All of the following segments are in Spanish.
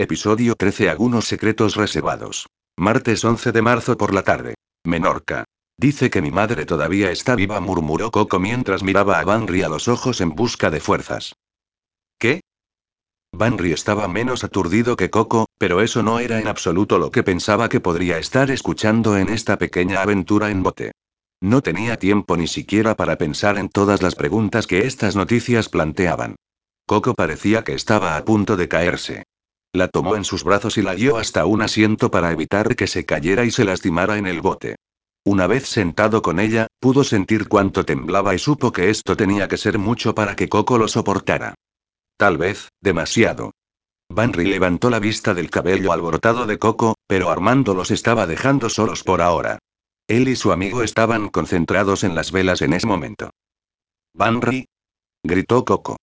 Episodio 13. Algunos secretos reservados. Martes 11 de marzo por la tarde. Menorca. Dice que mi madre todavía está viva, murmuró Coco mientras miraba a Banry a los ojos en busca de fuerzas. ¿Qué? Banry estaba menos aturdido que Coco, pero eso no era en absoluto lo que pensaba que podría estar escuchando en esta pequeña aventura en bote. No tenía tiempo ni siquiera para pensar en todas las preguntas que estas noticias planteaban. Coco parecía que estaba a punto de caerse. La tomó en sus brazos y la guió hasta un asiento para evitar que se cayera y se lastimara en el bote. Una vez sentado con ella, pudo sentir cuánto temblaba y supo que esto tenía que ser mucho para que Coco lo soportara. Tal vez, demasiado. Banry levantó la vista del cabello alborotado de Coco, pero Armando los estaba dejando solos por ahora. Él y su amigo estaban concentrados en las velas en ese momento. «Banry», gritó Coco.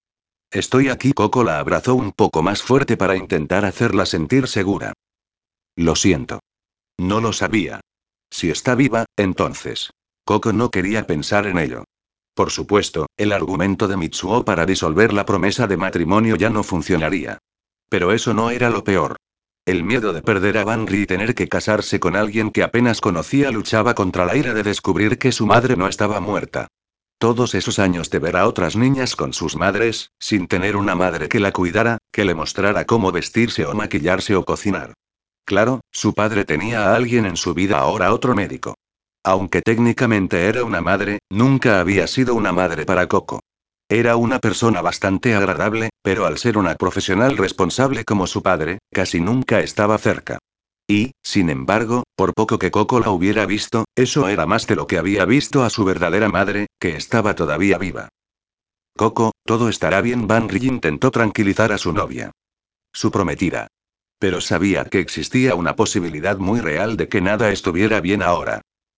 «Estoy aquí». Coco la abrazó un poco más fuerte para intentar hacerla sentir segura. «Lo siento. No lo sabía. Si está viva, entonces». Coco no quería pensar en ello. Por supuesto, el argumento de Mitsuo para disolver la promesa de matrimonio ya no funcionaría. Pero eso no era lo peor. El miedo de perder a Banry y tener que casarse con alguien que apenas conocía luchaba contra la ira de descubrir que su madre no estaba muerta. Todos esos años de ver a otras niñas con sus madres, sin tener una madre que la cuidara, que le mostrara cómo vestirse o maquillarse o cocinar. Claro, su padre tenía a alguien en su vida, ahora otro médico. Aunque técnicamente era una madre, nunca había sido una madre para Coco. Era una persona bastante agradable, pero al ser una profesional responsable como su padre, casi nunca estaba cerca. Y, sin embargo, por poco que Coco la hubiera visto, eso era más de lo que había visto a su verdadera madre, que estaba todavía viva. «Coco, todo estará bien». Banry intentó tranquilizar a su novia. Su prometida. Pero sabía que existía una posibilidad muy real de que nada estuviera bien ahora.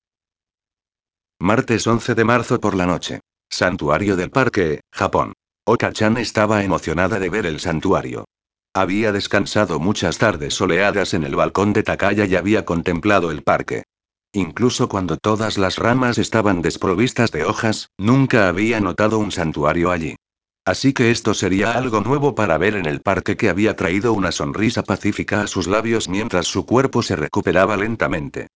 Martes 11 de marzo por la noche. Santuario del Parque, Japón. Oka-chan estaba emocionada de ver el santuario. Había descansado muchas tardes soleadas en el balcón de Takaya y había contemplado el parque. Incluso cuando todas las ramas estaban desprovistas de hojas, nunca había notado un santuario allí. Así que esto sería algo nuevo para ver en el parque, que había traído una sonrisa pacífica a sus labios mientras su cuerpo se recuperaba lentamente.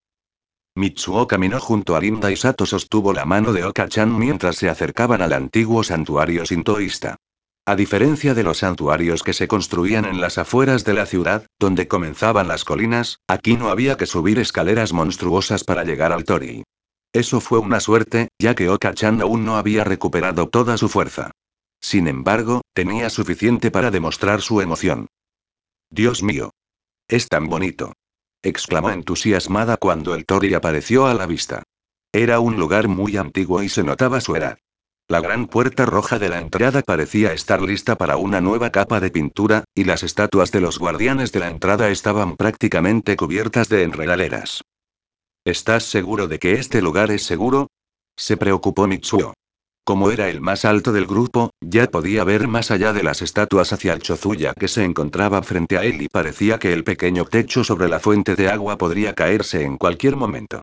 Mitsuo caminó junto a Linda y Sato sostuvo la mano de Oka-chan mientras se acercaban al antiguo santuario sintoísta. A diferencia de los santuarios que se construían en las afueras de la ciudad, donde comenzaban las colinas, aquí no había que subir escaleras monstruosas para llegar al torii. Eso fue una suerte, ya que Oka-chan aún no había recuperado toda su fuerza. Sin embargo, tenía suficiente para demostrar su emoción. «Dios mío. Es tan bonito», exclamó entusiasmada cuando el torii apareció a la vista. Era un lugar muy antiguo y se notaba su edad. La gran puerta roja de la entrada parecía estar lista para una nueva capa de pintura, y las estatuas de los guardianes de la entrada estaban prácticamente cubiertas de enredaderas. «¿Estás seguro de que este lugar es seguro?», se preocupó Mitsuo. Como era el más alto del grupo, ya podía ver más allá de las estatuas hacia el Chozuya que se encontraba frente a él, y parecía que el pequeño techo sobre la fuente de agua podría caerse en cualquier momento.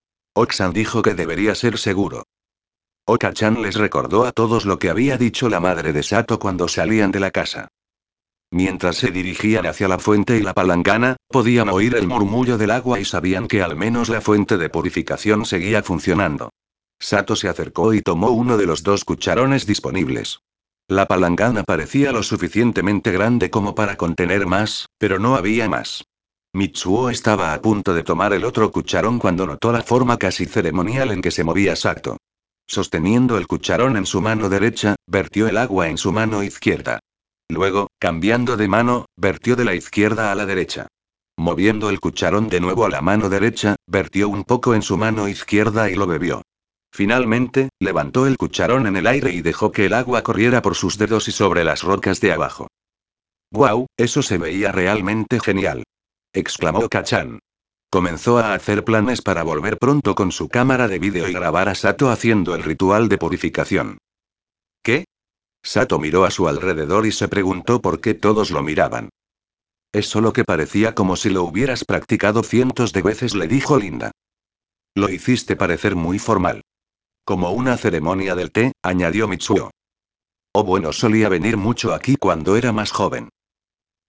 Oksan dijo que debería ser seguro. Oka-chan les recordó a todos lo que había dicho la madre de Sato cuando salían de la casa. Mientras se dirigían hacia la fuente y la palangana, podían oír el murmullo del agua y sabían que al menos la fuente de purificación seguía funcionando. Sato se acercó y tomó uno de los dos cucharones disponibles. La palangana parecía lo suficientemente grande como para contener más, pero no había más. Mitsuo estaba a punto de tomar el otro cucharón cuando notó la forma casi ceremonial en que se movía Sato. Sosteniendo el cucharón en su mano derecha, vertió el agua en su mano izquierda. Luego, cambiando de mano, vertió de la izquierda a la derecha. Moviendo el cucharón de nuevo a la mano derecha, vertió un poco en su mano izquierda y lo bebió. Finalmente, levantó el cucharón en el aire y dejó que el agua corriera por sus dedos y sobre las rocas de abajo. «¡Guau! Eso se veía realmente genial», exclamó Kachan. Comenzó a hacer planes para volver pronto con su cámara de vídeo y grabar a Sato haciendo el ritual de purificación. «¿Qué?». Sato miró a su alrededor y se preguntó por qué todos lo miraban. «Es solo que parecía como si lo hubieras practicado cientos de veces», le dijo Linda. «Lo hiciste parecer muy formal. Como una ceremonia del té», añadió Mitsuo. «Oh, bueno, solía venir mucho aquí cuando era más joven».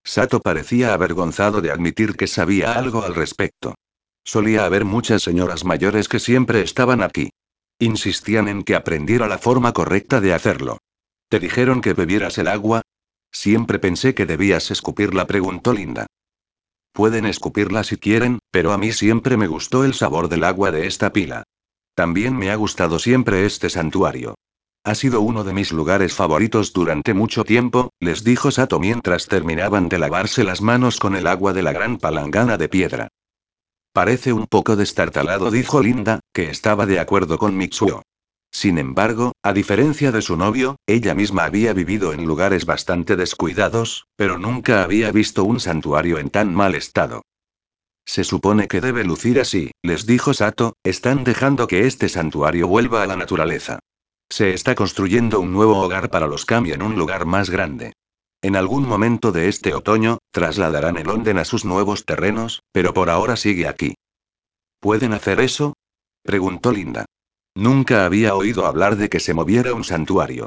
Sato parecía avergonzado de admitir que sabía algo al respecto. Solía haber muchas señoras mayores que siempre estaban aquí. Insistían en que aprendiera la forma correcta de hacerlo. ¿Te dijeron que bebieras el agua? Siempre pensé que debías escupirla, preguntó Linda. Pueden escupirla si quieren, pero a mí siempre me gustó el sabor del agua de esta pila. También me ha gustado siempre este santuario. Ha sido uno de mis lugares favoritos durante mucho tiempo, les dijo Sato mientras terminaban de lavarse las manos con el agua de la gran palangana de piedra. Parece un poco destartalado, dijo Linda, que estaba de acuerdo con Mitsuo. Sin embargo, a diferencia de su novio, ella misma había vivido en lugares bastante descuidados, pero nunca había visto un santuario en tan mal estado. Se supone que debe lucir así, les dijo Sato, están dejando que este santuario vuelva a la naturaleza. Se está construyendo un nuevo hogar para los Kami en un lugar más grande. En algún momento de este otoño, trasladarán el Onden a sus nuevos terrenos, pero por ahora sigue aquí. ¿Pueden hacer eso? Preguntó Linda. Nunca había oído hablar de que se moviera un santuario.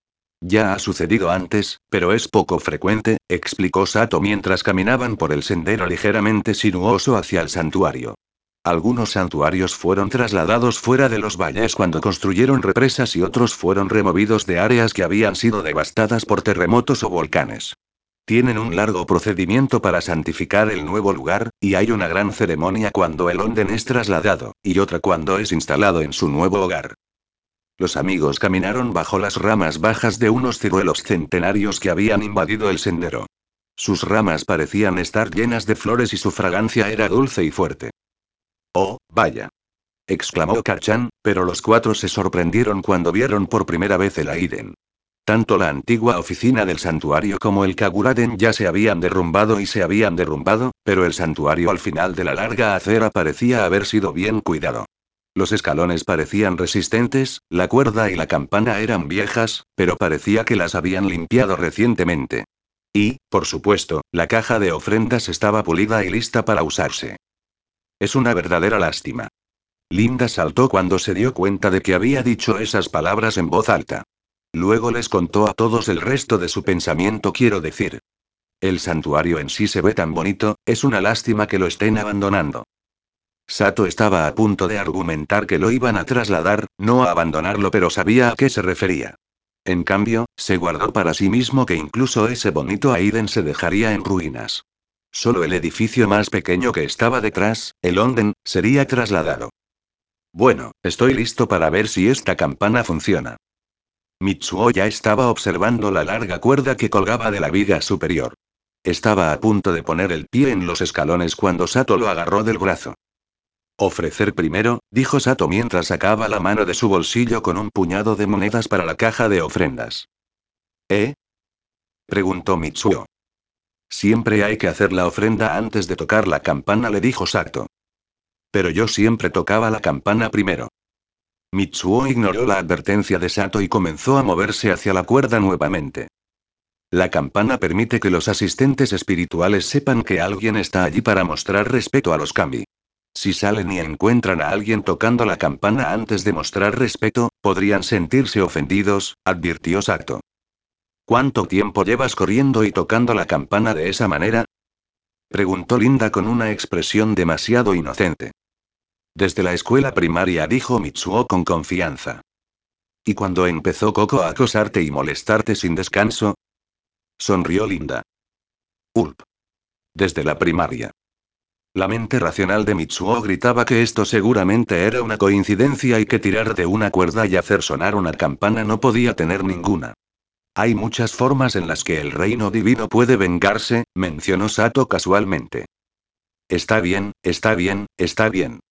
Ya ha sucedido antes, pero es poco frecuente, explicó Sato mientras caminaban por el sendero ligeramente sinuoso hacia el santuario. Algunos santuarios fueron trasladados fuera de los valles cuando construyeron represas y otros fueron removidos de áreas que habían sido devastadas por terremotos o volcanes. Tienen un largo procedimiento para santificar el nuevo lugar, y hay una gran ceremonia cuando el Onden es trasladado, y otra cuando es instalado en su nuevo hogar. Los amigos caminaron bajo las ramas bajas de unos ciruelos centenarios que habían invadido el sendero. Sus ramas parecían estar llenas de flores y su fragancia era dulce y fuerte. ¡Oh, vaya! Exclamó Kachan, pero los cuatro se sorprendieron cuando vieron por primera vez el Aiden. Tanto la antigua oficina del santuario como el Kaguraden ya se habían derrumbado y se habían derrumbado, pero el santuario al final de la larga acera parecía haber sido bien cuidado. Los escalones parecían resistentes, la cuerda y la campana eran viejas, pero parecía que las habían limpiado recientemente. Y, por supuesto, la caja de ofrendas estaba pulida y lista para usarse. Es una verdadera lástima. Linda saltó cuando se dio cuenta de que había dicho esas palabras en voz alta. Luego les contó a todos el resto de su pensamiento, quiero decir. El santuario en sí se ve tan bonito, es una lástima que lo estén abandonando. Sato estaba a punto de argumentar que lo iban a trasladar, no a abandonarlo, pero sabía a qué se refería. En cambio, se guardó para sí mismo que incluso ese bonito Aiden se dejaría en ruinas. Solo el edificio más pequeño que estaba detrás, el Onden, sería trasladado. Bueno, estoy listo para ver si esta campana funciona. Mitsuo ya estaba observando la larga cuerda que colgaba de la viga superior. Estaba a punto de poner el pie en los escalones cuando Sato lo agarró del brazo. Ofrecer primero, dijo Sato mientras sacaba la mano de su bolsillo con un puñado de monedas para la caja de ofrendas. ¿Eh? Preguntó Mitsuo. Siempre hay que hacer la ofrenda antes de tocar la campana, le dijo Sato. Pero yo siempre tocaba la campana primero. Mitsuo ignoró la advertencia de Sato y comenzó a moverse hacia la cuerda nuevamente. La campana permite que los asistentes espirituales sepan que alguien está allí para mostrar respeto a los kami. Si salen y encuentran a alguien tocando la campana antes de mostrar respeto, podrían sentirse ofendidos, advirtió Sato. ¿Cuánto tiempo llevas corriendo y tocando la campana de esa manera? Preguntó Linda con una expresión demasiado inocente. Desde la escuela primaria, dijo Mitsuo con confianza. ¿Y cuando empezó Coco a acosarte y molestarte sin descanso? Sonrió Linda. Ulp. Desde la primaria. La mente racional de Mitsuo gritaba que esto seguramente era una coincidencia y que tirar de una cuerda y hacer sonar una campana no podía tener ninguna. Hay muchas formas en las que el reino divino puede vengarse, mencionó Sato casualmente. Está bien, está bien, está bien.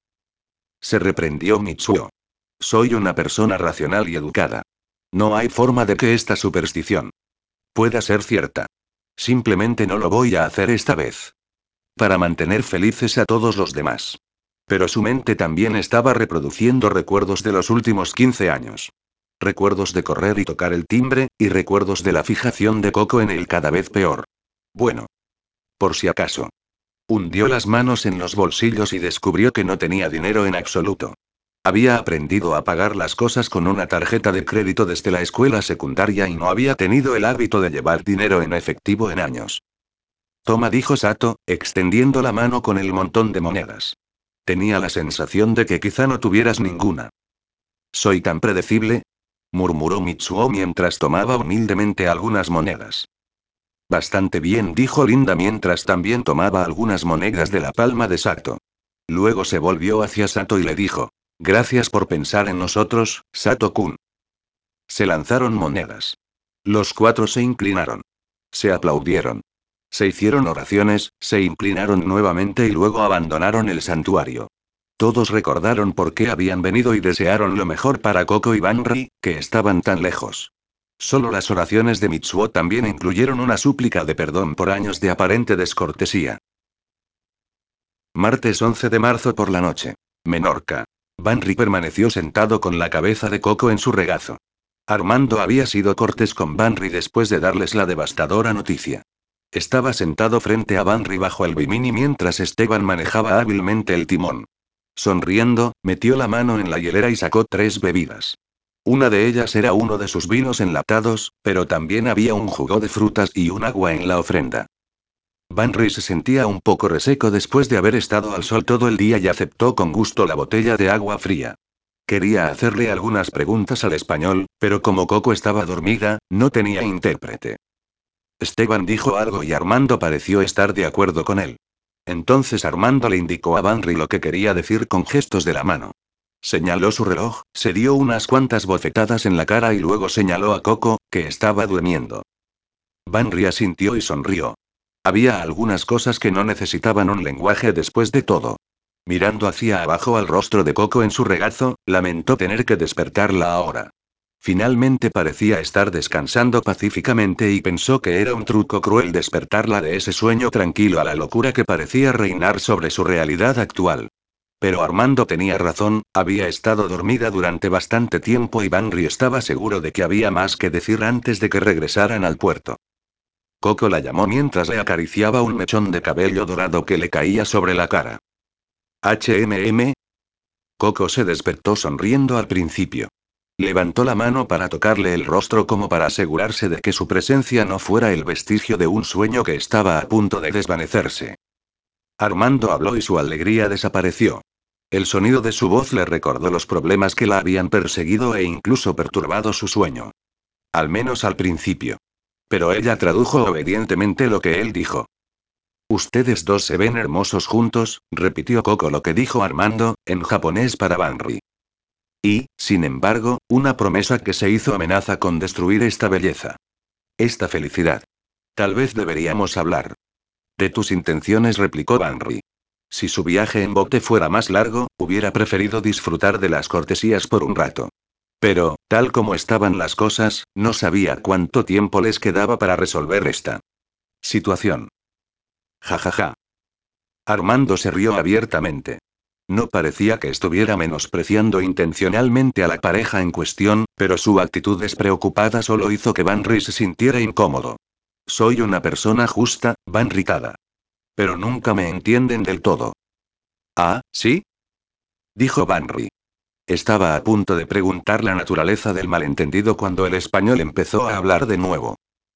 Se reprendió Mitsuo. Soy una persona racional y educada. No hay forma de que esta superstición pueda ser cierta. Simplemente no lo voy a hacer esta vez. Para mantener felices a todos los demás. Pero su mente también estaba reproduciendo recuerdos de los últimos 15 años. Recuerdos de correr y tocar el timbre, y recuerdos de la fijación de Coco en él cada vez peor. Bueno. Por si acaso. Hundió las manos en los bolsillos y descubrió que no tenía dinero en absoluto. Había aprendido a pagar las cosas con una tarjeta de crédito desde la escuela secundaria y no había tenido el hábito de llevar dinero en efectivo en años. Toma, dijo Sato, extendiendo la mano con el montón de monedas. Tenía la sensación de que quizá no tuvieras ninguna. ¿Soy tan predecible?, murmuró Mitsuo mientras tomaba humildemente algunas monedas. Bastante bien, dijo Linda mientras también tomaba algunas monedas de la palma de Sato. Luego se volvió hacia Sato y le dijo: gracias por pensar en nosotros, Sato-kun. Se lanzaron monedas. Los cuatro se inclinaron. Se aplaudieron. Se hicieron oraciones, se inclinaron nuevamente y luego abandonaron el santuario. Todos recordaron por qué habían venido y desearon lo mejor para Koko y Banri, que estaban tan lejos. Solo las oraciones de Mitsuo también incluyeron una súplica de perdón por años de aparente descortesía. Martes 11 de marzo por la noche. Menorca. Banri permaneció sentado con la cabeza de Koko en su regazo. Armando había sido cortés con Banri después de darles la devastadora noticia. Estaba sentado frente a Banri bajo el bimini mientras Esteban manejaba hábilmente el timón. Sonriendo, metió la mano en la hielera y sacó 3 bebidas. Una de ellas era uno de sus vinos enlatados, pero también había un jugo de frutas y un agua en la ofrenda. Banri se sentía un poco reseco después de haber estado al sol todo el día y aceptó con gusto la botella de agua fría. Quería hacerle algunas preguntas al español, pero como Coco estaba dormida, no tenía intérprete. Esteban dijo algo y Armando pareció estar de acuerdo con él. Entonces Armando le indicó a Banri lo que quería decir con gestos de la mano. Señaló su reloj, se dio unas cuantas bofetadas en la cara y luego señaló a Coco, que estaba durmiendo. Banri asintió y sonrió. Había algunas cosas que no necesitaban un lenguaje después de todo. Mirando hacia abajo al rostro de Coco en su regazo, lamentó tener que despertarla ahora. Finalmente parecía estar descansando pacíficamente y pensó que era un truco cruel despertarla de ese sueño tranquilo a la locura que parecía reinar sobre su realidad actual. Pero Armando tenía razón, había estado dormida durante bastante tiempo y Banri estaba seguro de que había más que decir antes de que regresaran al puerto. Coco la llamó mientras le acariciaba un mechón de cabello dorado que le caía sobre la cara. ¿HMM? Coco se despertó sonriendo al principio. Levantó la mano para tocarle el rostro como para asegurarse de que su presencia no fuera el vestigio de un sueño que estaba a punto de desvanecerse. Armando habló y su alegría desapareció. El sonido de su voz le recordó los problemas que la habían perseguido e incluso perturbado su sueño. Al menos al principio. Pero ella tradujo obedientemente lo que él dijo. Ustedes dos se ven hermosos juntos, repitió Coco lo que dijo Armando, en japonés para Banri. Y, sin embargo, una promesa que se hizo amenaza con destruir esta belleza. Esta felicidad. Tal vez deberíamos hablar. De tus intenciones, replicó Banri. Si su viaje en bote fuera más largo, hubiera preferido disfrutar de las cortesías por un rato. Pero, tal como estaban las cosas, no sabía cuánto tiempo les quedaba para resolver esta situación. Jajaja. Armando se rió abiertamente. No parecía que estuviera menospreciando intencionalmente a la pareja en cuestión, pero su actitud despreocupada solo hizo que Banri se sintiera incómodo. Soy una persona justa, Banricada. Pero nunca me entienden del todo. ¿Ah, sí? Dijo Banri. Estaba a punto de preguntar la naturaleza del malentendido cuando el español empezó a hablar de nuevo.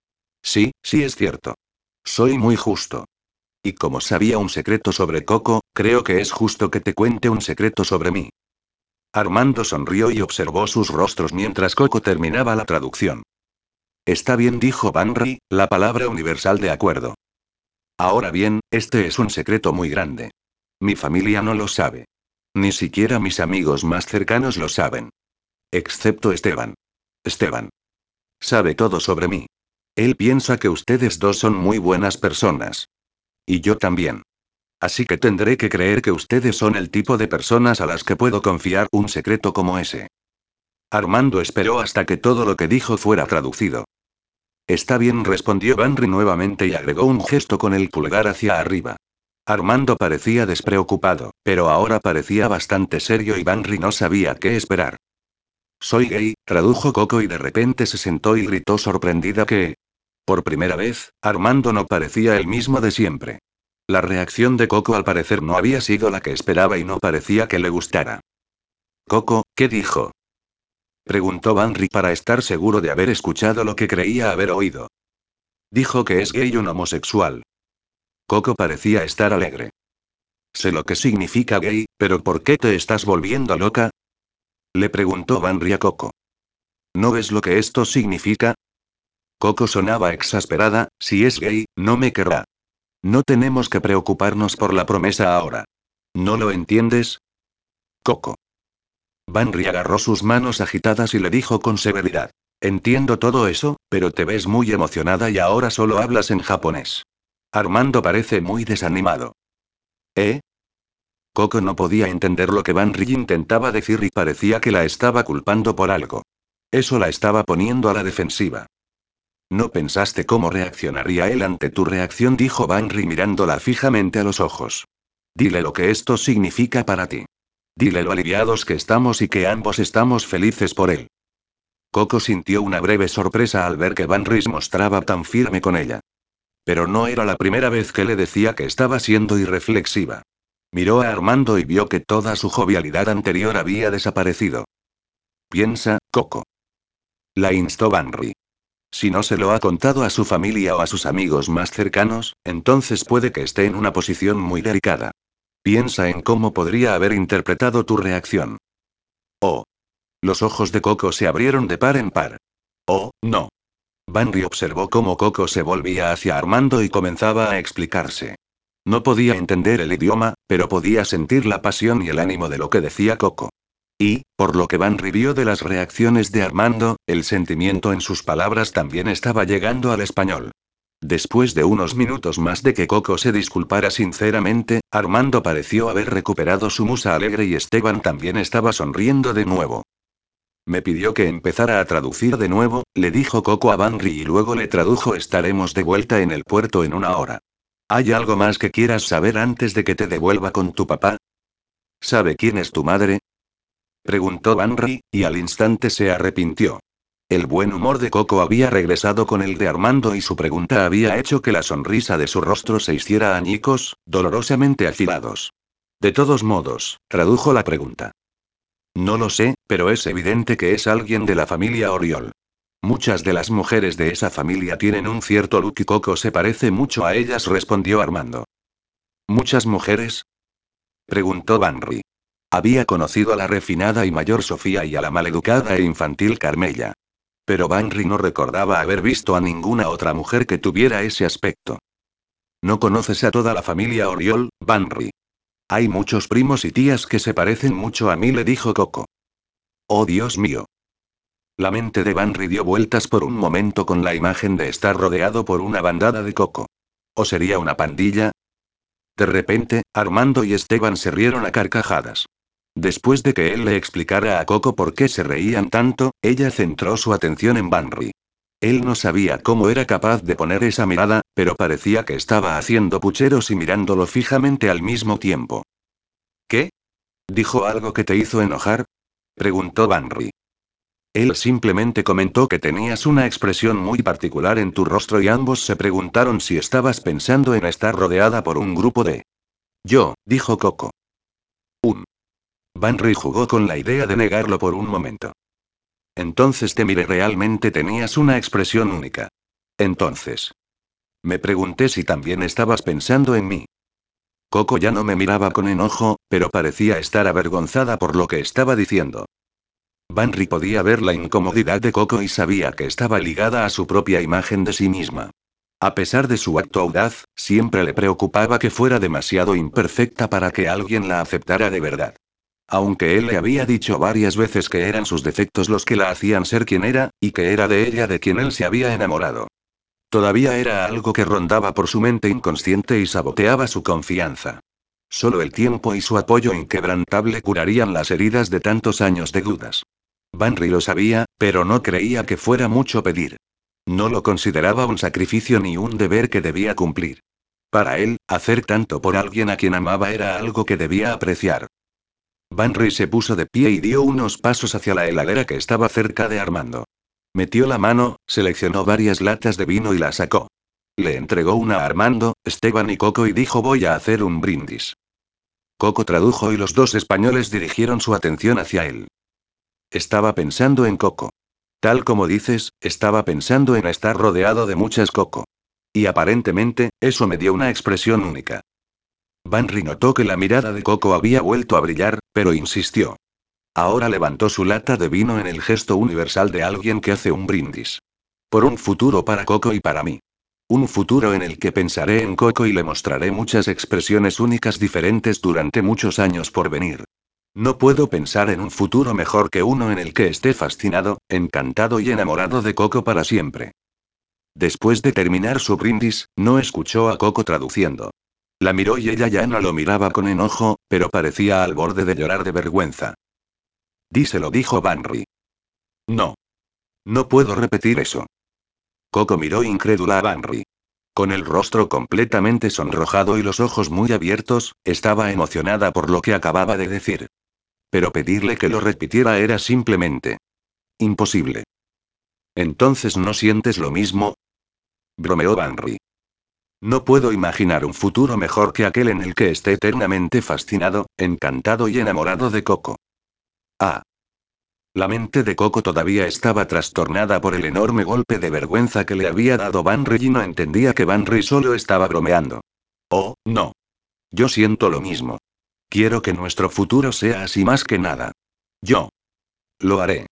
Sí, sí es cierto. Soy muy justo. Y como sabía un secreto sobre Coco, creo que es justo que te cuente un secreto sobre mí. Armando sonrió y observó sus rostros mientras Coco terminaba la traducción. Está bien, dijo Banri, la palabra universal de acuerdo. Ahora bien, este es un secreto muy grande. Mi familia no lo sabe. Ni siquiera mis amigos más cercanos lo saben. Excepto Esteban. Esteban. Sabe todo sobre mí. Él piensa que ustedes dos son muy buenas personas. Y yo también. Así que tendré que creer que ustedes son el tipo de personas a las que puedo confiar un secreto como ese. Armando esperó hasta que todo lo que dijo fuera traducido. Está bien, respondió Banri nuevamente y agregó un gesto con el pulgar hacia arriba. Armando parecía despreocupado, pero ahora parecía bastante serio y Banri no sabía qué esperar. Soy gay, tradujo Coco y de repente se sentó y gritó sorprendida que... Por primera vez, Armando no parecía el mismo de siempre. La reacción de Coco al parecer no había sido la que esperaba y no parecía que le gustara. Coco, ¿qué dijo? Preguntó Banri para estar seguro de haber escuchado lo que creía haber oído. Dijo que es gay y un homosexual. Coco parecía estar alegre. Sé lo que significa gay, pero ¿por qué te estás volviendo loca? Le preguntó Banri a Coco. ¿No ves lo que esto significa? Coco sonaba exasperada, si es gay, no me querrá. No tenemos que preocuparnos por la promesa ahora. ¿No lo entiendes? Coco. Banri agarró sus manos agitadas y le dijo con severidad. Entiendo todo eso, pero te ves muy emocionada y ahora solo hablas en japonés. Armando parece muy desanimado. ¿Eh? Coco no podía entender lo que Banri intentaba decir y parecía que la estaba culpando por algo. Eso la estaba poniendo a la defensiva. ¿No pensaste cómo reaccionaría él ante tu reacción?, dijo Banri mirándola fijamente a los ojos. Dile lo que esto significa para ti. Dile lo aliviados que estamos y que ambos estamos felices por él. Coco sintió una breve sorpresa al ver que Banri se mostraba tan firme con ella. Pero no era la primera vez que le decía que estaba siendo irreflexiva. Miró a Armando y vio que toda su jovialidad anterior había desaparecido. Piensa, Coco. La instó Banri. Si no se lo ha contado a su familia o a sus amigos más cercanos, entonces puede que esté en una posición muy delicada. Piensa en cómo podría haber interpretado tu reacción. Oh. Los ojos de Coco se abrieron de par en par. Oh, no. Banri observó cómo Coco se volvía hacia Armando y comenzaba a explicarse. No podía entender el idioma, pero podía sentir la pasión y el ánimo de lo que decía Coco. Y, por lo que Banri vio de las reacciones de Armando, el sentimiento en sus palabras también estaba llegando al español. Después de unos minutos más de que Coco se disculpara sinceramente, Armando pareció haber recuperado su musa alegre y Esteban también estaba sonriendo de nuevo. Me pidió que empezara a traducir de nuevo, le dijo Coco a Banri y luego le tradujo: estaremos de vuelta en el puerto en una hora. ¿Hay algo más que quieras saber antes de que te devuelva con tu papá? ¿Sabe quién es tu madre?, preguntó Banri, y al instante se arrepintió. El buen humor de Coco había regresado con el de Armando y su pregunta había hecho que la sonrisa de su rostro se hiciera añicos, dolorosamente afilados. De todos modos, tradujo la pregunta. No lo sé, pero es evidente que es alguien de la familia Oriol. Muchas de las mujeres de esa familia tienen un cierto look y Coco se parece mucho a ellas, respondió Armando. ¿Muchas mujeres?, preguntó Banri. Había conocido a la refinada y mayor Sofía y a la maleducada e infantil Carmella. Pero Banri no recordaba haber visto a ninguna otra mujer que tuviera ese aspecto. ¿No conoces a toda la familia Oriol, Banri? Hay muchos primos y tías que se parecen mucho a mí, le dijo Coco. Oh, Dios mío. La mente de Banri dio vueltas por un momento con la imagen de estar rodeado por una bandada de Coco. ¿O sería una pandilla? De repente, Armando y Esteban se rieron a carcajadas. Después de que él le explicara a Coco por qué se reían tanto, ella centró su atención en Banri. Él no sabía cómo era capaz de poner esa mirada, pero parecía que estaba haciendo pucheros y mirándolo fijamente al mismo tiempo. ¿Qué? ¿Dijo algo que te hizo enojar?, preguntó Banri. Él simplemente comentó que tenías una expresión muy particular en tu rostro y ambos se preguntaron si estabas pensando en estar rodeada por un grupo de... Yo, dijo Coco. Banri jugó con la idea de negarlo por un momento. Entonces te miré, realmente tenías una expresión única. Entonces. Me pregunté si también estabas pensando en mí. Coco ya no me miraba con enojo, pero parecía estar avergonzada por lo que estaba diciendo. Banri podía ver la incomodidad de Coco y sabía que estaba ligada a su propia imagen de sí misma. A pesar de su acto audaz, siempre le preocupaba que fuera demasiado imperfecta para que alguien la aceptara de verdad. Aunque él le había dicho varias veces que eran sus defectos los que la hacían ser quien era, y que era de ella de quien él se había enamorado. Todavía era algo que rondaba por su mente inconsciente y saboteaba su confianza. Solo el tiempo y su apoyo inquebrantable curarían las heridas de tantos años de dudas. Banri lo sabía, pero no creía que fuera mucho pedir. No lo consideraba un sacrificio ni un deber que debía cumplir. Para él, hacer tanto por alguien a quien amaba era algo que debía apreciar. Banri se puso de pie y dio unos pasos hacia la heladera que estaba cerca de Armando. Metió la mano, seleccionó varias latas de vino y la sacó. Le entregó una a Armando, Esteban y Coco y dijo: voy a hacer un brindis. Coco tradujo y los dos españoles dirigieron su atención hacia él. Estaba pensando en Coco. Tal como dices, estaba pensando en estar rodeado de muchas Coco. Y aparentemente, eso me dio una expresión única. Banry notó que la mirada de Coco había vuelto a brillar, pero insistió. Ahora levantó su lata de vino en el gesto universal de alguien que hace un brindis. Por un futuro para Coco y para mí. Un futuro en el que pensaré en Coco y le mostraré muchas expresiones únicas diferentes durante muchos años por venir. No puedo pensar en un futuro mejor que uno en el que esté fascinado, encantado y enamorado de Coco para siempre. Después de terminar su brindis, no escuchó a Coco traduciendo. La miró y ella ya no lo miraba con enojo, pero parecía al borde de llorar de vergüenza. Díselo, dijo Banry. No. No puedo repetir eso. Coco miró incrédula a Banry. Con el rostro completamente sonrojado y los ojos muy abiertos, estaba emocionada por lo que acababa de decir. Pero pedirle que lo repitiera era simplemente imposible. ¿Entonces no sientes lo mismo? Bromeó Banry. No puedo imaginar un futuro mejor que aquel en el que esté eternamente fascinado, encantado y enamorado de Coco. Ah. La mente de Coco todavía estaba trastornada por el enorme golpe de vergüenza que le había dado Banry y no entendía que Banry solo estaba bromeando. Oh, no. Yo siento lo mismo. Quiero que nuestro futuro sea así más que nada. Yo. Lo haré.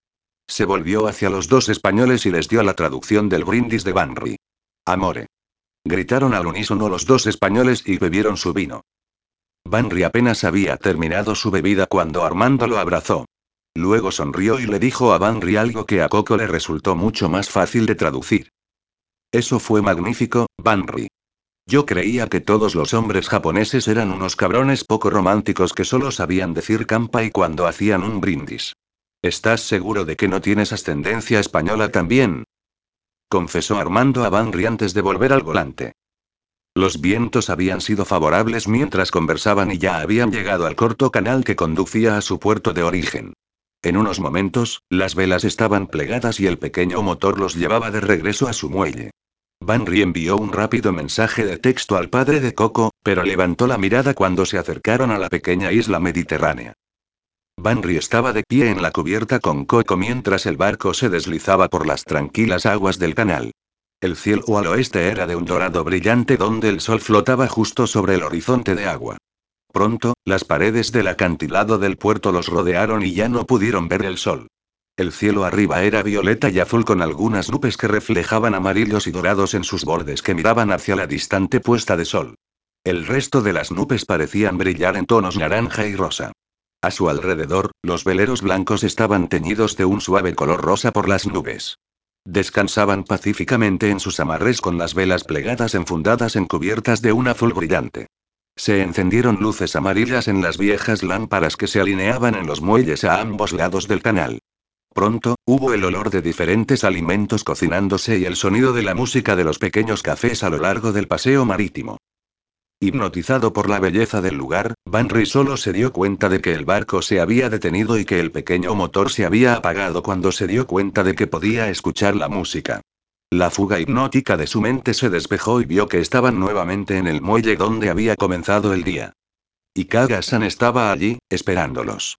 Se volvió hacia los dos españoles y les dio la traducción del brindis de Banry. Amore. Gritaron al unísono los dos españoles y bebieron su vino. Banry apenas había terminado su bebida cuando Armando lo abrazó. Luego sonrió y le dijo a Banry algo que a Coco le resultó mucho más fácil de traducir. Eso fue magnífico, Banry. Yo creía que todos los hombres japoneses eran unos cabrones poco románticos que solo sabían decir campai cuando hacían un brindis. ¿Estás seguro de que no tienes ascendencia española también? Confesó Armando a Banry antes de volver al volante. Los vientos habían sido favorables mientras conversaban y ya habían llegado al corto canal que conducía a su puerto de origen. En unos momentos, las velas estaban plegadas y el pequeño motor los llevaba de regreso a su muelle. Banry envió un rápido mensaje de texto al padre de Coco, pero levantó la mirada cuando se acercaron a la pequeña isla mediterránea. Banry estaba de pie en la cubierta con Coco mientras el barco se deslizaba por las tranquilas aguas del canal. El cielo al oeste era de un dorado brillante donde el sol flotaba justo sobre el horizonte de agua. Pronto, las paredes del acantilado del puerto los rodearon y ya no pudieron ver el sol. El cielo arriba era violeta y azul con algunas nubes que reflejaban amarillos y dorados en sus bordes que miraban hacia la distante puesta de sol. El resto de las nubes parecían brillar en tonos naranja y rosa. A su alrededor, los veleros blancos estaban teñidos de un suave color rosa por las nubes. Descansaban pacíficamente en sus amarres con las velas plegadas enfundadas en cubiertas de un azul brillante. Se encendieron luces amarillas en las viejas lámparas que se alineaban en los muelles a ambos lados del canal. Pronto, hubo el olor de diferentes alimentos cocinándose y el sonido de la música de los pequeños cafés a lo largo del paseo marítimo. Hipnotizado por la belleza del lugar, Banry solo se dio cuenta de que el barco se había detenido y que el pequeño motor se había apagado cuando se dio cuenta de que podía escuchar la música. La fuga hipnótica de su mente se despejó y vio que estaban nuevamente en el muelle donde había comenzado el día. Y Kaga-san estaba allí, esperándolos.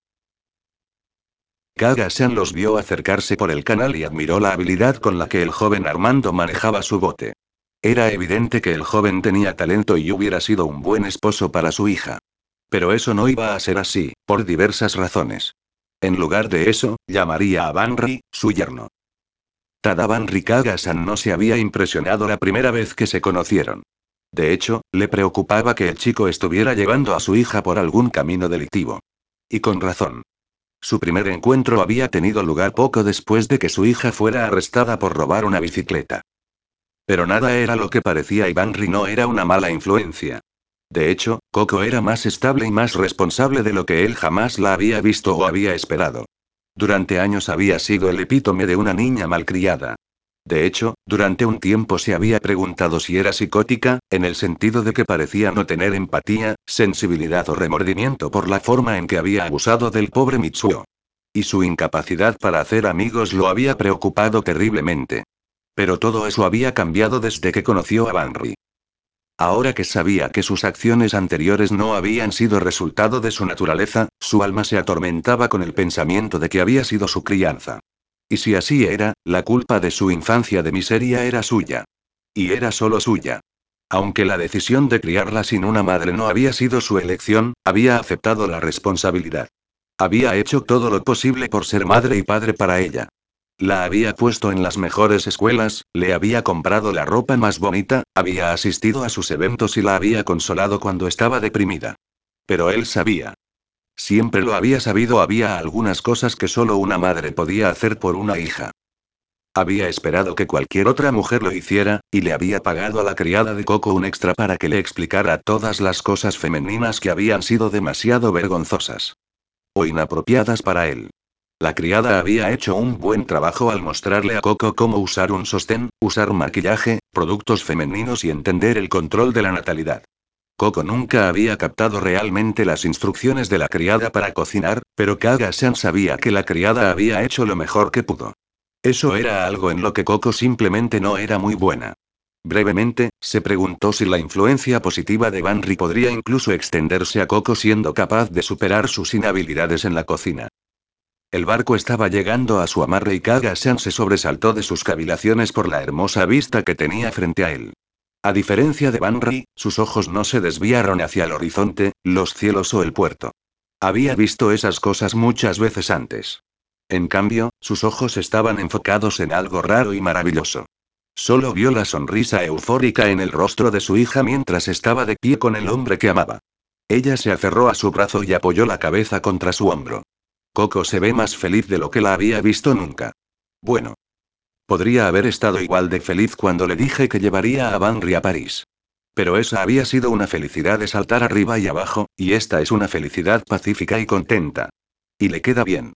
Kaga-san los vio acercarse por el canal y admiró la habilidad con la que el joven Armando manejaba su bote. Era evidente que el joven tenía talento y hubiera sido un buen esposo para su hija. Pero eso no iba a ser así, por diversas razones. En lugar de eso, llamaría a Banry, su yerno. Tadabanri Kaga-san no se había impresionado la primera vez que se conocieron. De hecho, le preocupaba que el chico estuviera llevando a su hija por algún camino delictivo. Y con razón. Su primer encuentro había tenido lugar poco después de que su hija fuera arrestada por robar una bicicleta. Pero nada era lo que parecía y Banry no era una mala influencia. De hecho, Coco era más estable y más responsable de lo que él jamás la había visto o había esperado. Durante años había sido el epítome de una niña malcriada. De hecho, durante un tiempo se había preguntado si era psicótica, en el sentido de que parecía no tener empatía, sensibilidad o remordimiento por la forma en que había abusado del pobre Mitsuo. Y su incapacidad para hacer amigos lo había preocupado terriblemente. Pero todo eso había cambiado desde que conoció a Banry. Ahora que sabía que sus acciones anteriores no habían sido resultado de su naturaleza, su alma se atormentaba con el pensamiento de que había sido su crianza. Y si así era, la culpa de su infancia de miseria era suya. Y era solo suya. Aunque la decisión de criarla sin una madre no había sido su elección, había aceptado la responsabilidad. Había hecho todo lo posible por ser madre y padre para ella. La había puesto en las mejores escuelas, le había comprado la ropa más bonita, había asistido a sus eventos y la había consolado cuando estaba deprimida. Pero él sabía. Siempre lo había sabido, había algunas cosas que solo una madre podía hacer por una hija. Había esperado que cualquier otra mujer lo hiciera, y le había pagado a la criada de Coco un extra para que le explicara todas las cosas femeninas que habían sido demasiado vergonzosas o inapropiadas para él. La criada había hecho un buen trabajo al mostrarle a Coco cómo usar un sostén, usar maquillaje, productos femeninos y entender el control de la natalidad. Coco nunca había captado realmente las instrucciones de la criada para cocinar, pero Kaga-san sabía que la criada había hecho lo mejor que pudo. Eso era algo en lo que Coco simplemente no era muy buena. Brevemente, se preguntó si la influencia positiva de Banri podría incluso extenderse a Coco siendo capaz de superar sus inhabilidades en la cocina. El barco estaba llegando a su amarre y Kaga-san se sobresaltó de sus cavilaciones por la hermosa vista que tenía frente a él. A diferencia de Banri, sus ojos no se desviaron hacia el horizonte, los cielos o el puerto. Había visto esas cosas muchas veces antes. En cambio, sus ojos estaban enfocados en algo raro y maravilloso. Solo vio la sonrisa eufórica en el rostro de su hija mientras estaba de pie con el hombre que amaba. Ella se aferró a su brazo y apoyó la cabeza contra su hombro. Coco se ve más feliz de lo que la había visto nunca. Bueno. Podría haber estado igual de feliz cuando le dije que llevaría a Banri a París. Pero esa había sido una felicidad de saltar arriba y abajo, y esta es una felicidad pacífica y contenta. Y le queda bien.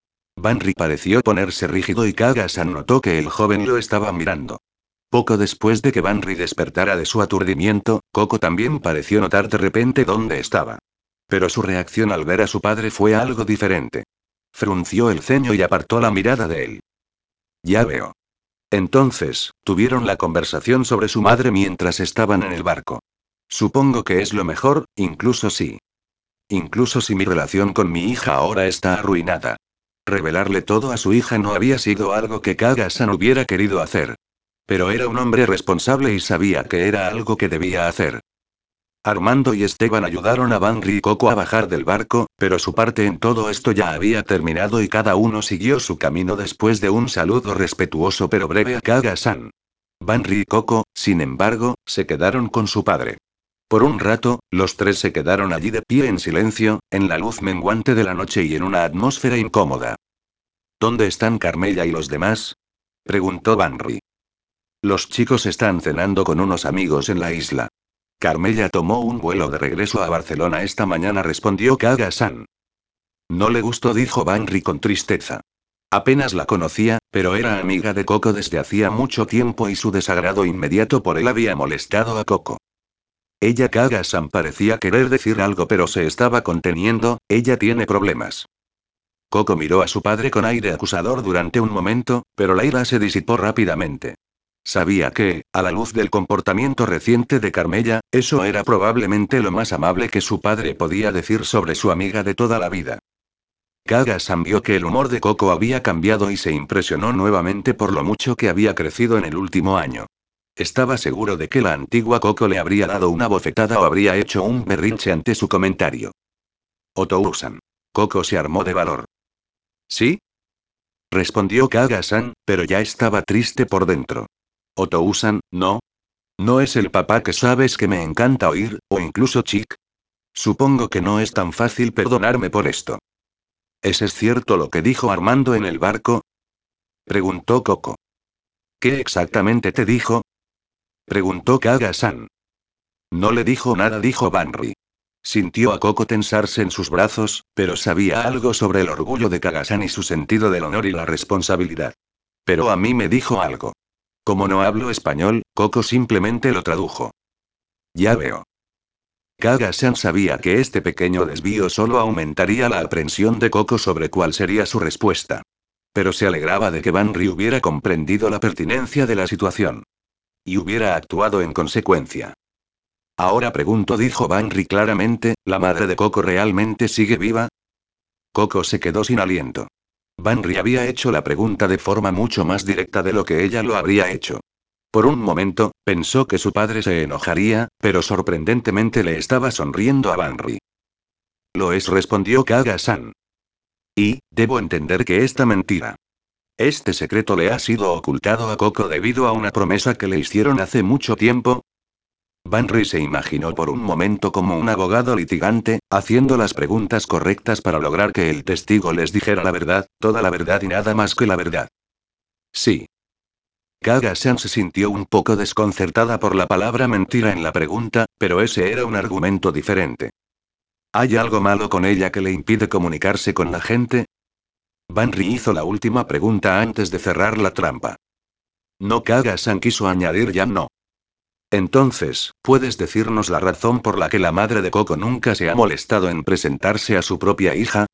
Banri pareció ponerse rígido y Kaga-san notó que el joven lo estaba mirando. Poco después de que Banri despertara de su aturdimiento, Coco también pareció notar de repente dónde estaba. Pero su reacción al ver a su padre fue algo diferente. Frunció el ceño y apartó la mirada de él. Ya veo. Entonces, tuvieron la conversación sobre su madre mientras estaban en el barco. Supongo que es lo mejor, incluso si. Incluso si mi relación con mi hija ahora está arruinada. Revelarle todo a su hija no había sido algo que Kaga-san hubiera querido hacer. Pero era un hombre responsable y sabía que era algo que debía hacer. Armando y Esteban ayudaron a Banri y Coco a bajar del barco, pero su parte en todo esto ya había terminado y cada uno siguió su camino después de un saludo respetuoso pero breve a Kaga-san. Banri y Coco, sin embargo, se quedaron con su padre. Por un rato, los tres se quedaron allí de pie en silencio, en la luz menguante de la noche y en una atmósfera incómoda. ¿Dónde están Carmella y los demás? Preguntó Banri. Los chicos están cenando con unos amigos en la isla. Carmella tomó un vuelo de regreso a Barcelona esta mañana, respondió Kaga-san. No le gustó, dijo Banri con tristeza. Apenas la conocía, pero era amiga de Coco desde hacía mucho tiempo y su desagrado inmediato por él había molestado a Coco. Ella Kaga-san parecía querer decir algo pero se estaba conteniendo, ella tiene problemas. Coco miró a su padre con aire acusador durante un momento, pero la ira se disipó rápidamente. Sabía que, a la luz del comportamiento reciente de Carmella, eso era probablemente lo más amable que su padre podía decir sobre su amiga de toda la vida. Kaga-san vio que el humor de Coco había cambiado y se impresionó nuevamente por lo mucho que había crecido en el último año. Estaba seguro de que la antigua Coco le habría dado una bofetada o habría hecho un berrinche ante su comentario. Otou-san. Coco se armó de valor. ¿Sí? Respondió Kaga-san, pero ya estaba triste por dentro. Otou-san, ¿no? ¿No es el papá que sabes que me encanta oír, o incluso Chick? Supongo que no es tan fácil perdonarme por esto. ¿Es cierto lo que dijo Armando en el barco? Preguntó Coco. ¿Qué exactamente te dijo? Preguntó Kaga-san. No le dijo nada, dijo Banri. Sintió a Coco tensarse en sus brazos, pero sabía algo sobre el orgullo de Kaga-san y su sentido del honor y la responsabilidad. Pero a mí me dijo algo. Como no hablo español, Coco simplemente lo tradujo. Ya veo. Kaga-san sabía que este pequeño desvío solo aumentaría la aprensión de Coco sobre cuál sería su respuesta. Pero se alegraba de que Banri hubiera comprendido la pertinencia de la situación. Y hubiera actuado en consecuencia. Ahora pregunto, dijo Banri claramente, ¿la madre de Coco realmente sigue viva? Coco se quedó sin aliento. Banri había hecho la pregunta de forma mucho más directa de lo que ella lo habría hecho. Por un momento, pensó que su padre se enojaría, pero sorprendentemente le estaba sonriendo a Banri. Lo es, respondió Kaga-san. Y, debo entender que esta mentira. Este secreto le ha sido ocultado a Coco debido a una promesa que le hicieron hace mucho tiempo. Banri se imaginó por un momento como un abogado litigante, haciendo las preguntas correctas para lograr que el testigo les dijera la verdad, toda la verdad y nada más que la verdad. Sí. Kaga-san se sintió un poco desconcertada por la palabra mentira en la pregunta, pero ese era un argumento diferente. ¿Hay algo malo con ella que le impide comunicarse con la gente? Banri hizo la última pregunta antes de cerrar la trampa. No, Kaga-san quiso añadir, ya no. Entonces, ¿puedes decirnos la razón por la que la madre de Coco nunca se ha molestado en presentarse a su propia hija?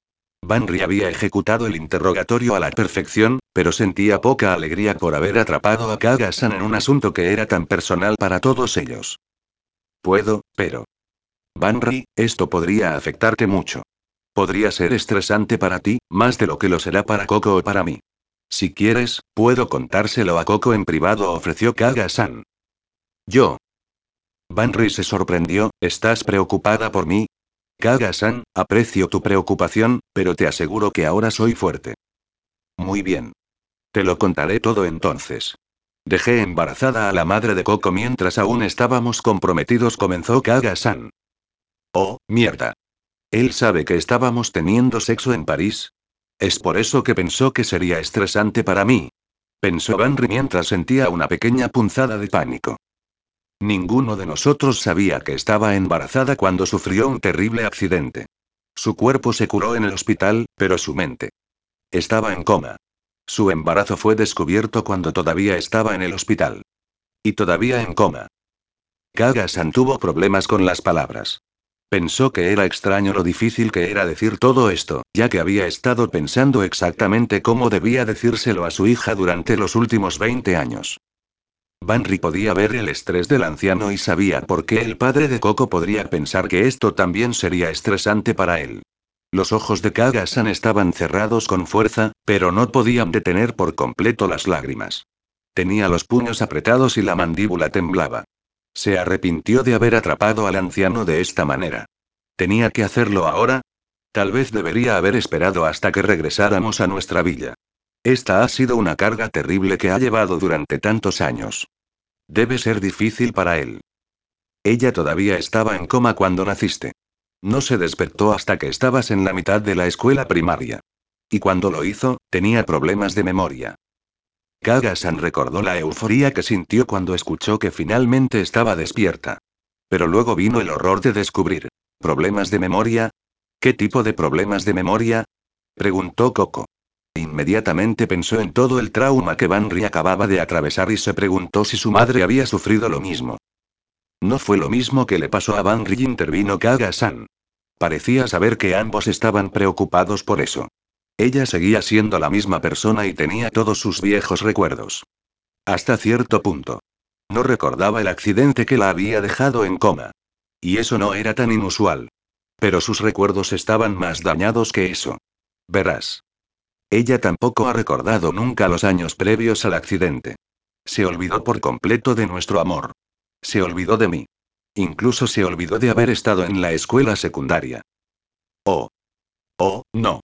Banri había ejecutado el interrogatorio a la perfección, pero sentía poca alegría por haber atrapado a Kaga-san en un asunto que era tan personal para todos ellos. Puedo, pero... Banri, esto podría afectarte mucho. Podría ser estresante para ti, más de lo que lo será para Coco o para mí. Si quieres, puedo contárselo a Coco en privado, ofreció Kaga-san. Yo. Banri se sorprendió, ¿estás preocupada por mí? Kaga-san, aprecio tu preocupación, pero te aseguro que ahora soy fuerte. Muy bien. Te lo contaré todo entonces. Dejé embarazada a la madre de Coco mientras aún estábamos comprometidos, comenzó Kaga-san. Oh, mierda. ¿Él sabe que estábamos teniendo sexo en París? Es por eso que pensó que sería estresante para mí. Pensó Banri mientras sentía una pequeña punzada de pánico. Ninguno de nosotros sabía que estaba embarazada cuando sufrió un terrible accidente. Su cuerpo se curó en el hospital, pero su mente estaba en coma. Su embarazo fue descubierto cuando todavía estaba en el hospital. Y todavía en coma. Kaga-san tuvo problemas con las palabras. Pensó que era extraño lo difícil que era decir todo esto, ya que había estado pensando exactamente cómo debía decírselo a su hija durante los últimos 20 años. Banri podía ver el estrés del anciano y sabía por qué el padre de Coco podría pensar que esto también sería estresante para él. Los ojos de Kaga-san estaban cerrados con fuerza, pero no podían detener por completo las lágrimas. Tenía los puños apretados y la mandíbula temblaba. Se arrepintió de haber atrapado al anciano de esta manera. ¿Tenía que hacerlo ahora? Tal vez debería haber esperado hasta que regresáramos a nuestra villa. Esta ha sido una carga terrible que ha llevado durante tantos años. Debe ser difícil para él. Ella todavía estaba en coma cuando naciste. No se despertó hasta que estabas en la mitad de la escuela primaria. Y cuando lo hizo, tenía problemas de memoria. Kaga-san recordó la euforía que sintió cuando escuchó que finalmente estaba despierta. Pero luego vino el horror de descubrir. ¿Problemas de memoria? ¿Qué tipo de problemas de memoria? Preguntó Coco. Inmediatamente pensó en todo el trauma que Banri acababa de atravesar y se preguntó si su madre había sufrido lo mismo. No fue lo mismo que le pasó a Banri, intervino Kaga-san. Parecía saber que ambos estaban preocupados por eso. Ella seguía siendo la misma persona y tenía todos sus viejos recuerdos. Hasta cierto punto. No recordaba el accidente que la había dejado en coma. Y eso no era tan inusual. Pero sus recuerdos estaban más dañados que eso. Verás. Ella tampoco ha recordado nunca los años previos al accidente. Se olvidó por completo de nuestro amor. Se olvidó de mí. Incluso se olvidó de haber estado en la escuela secundaria. Oh. Oh, no.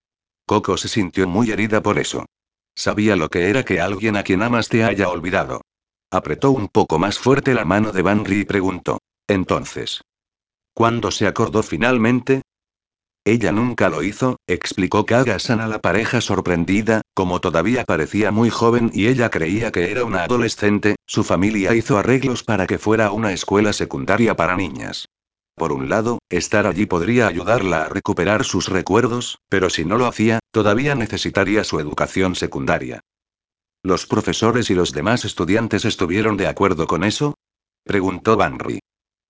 Coco se sintió muy herida por eso. Sabía lo que era que alguien a quien amas te haya olvidado. Apretó un poco más fuerte la mano de Banri y preguntó. Entonces. ¿Cuándo se acordó finalmente? Ella nunca lo hizo, explicó Kaga-san a la pareja sorprendida, como todavía parecía muy joven y ella creía que era una adolescente, su familia hizo arreglos para que fuera a una escuela secundaria para niñas. Por un lado, estar allí podría ayudarla a recuperar sus recuerdos, pero si no lo hacía, todavía necesitaría su educación secundaria. ¿Los profesores y los demás estudiantes estuvieron de acuerdo con eso? Preguntó Banri.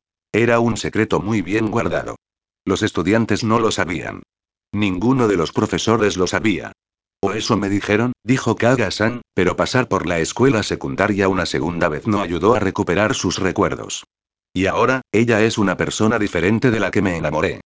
Era un secreto muy bien guardado. Los estudiantes no lo sabían. Ninguno de los profesores lo sabía. O eso me dijeron, dijo Kaga-san, pero pasar por la escuela secundaria una segunda vez no ayudó a recuperar sus recuerdos. Y ahora, ella es una persona diferente de la que me enamoré.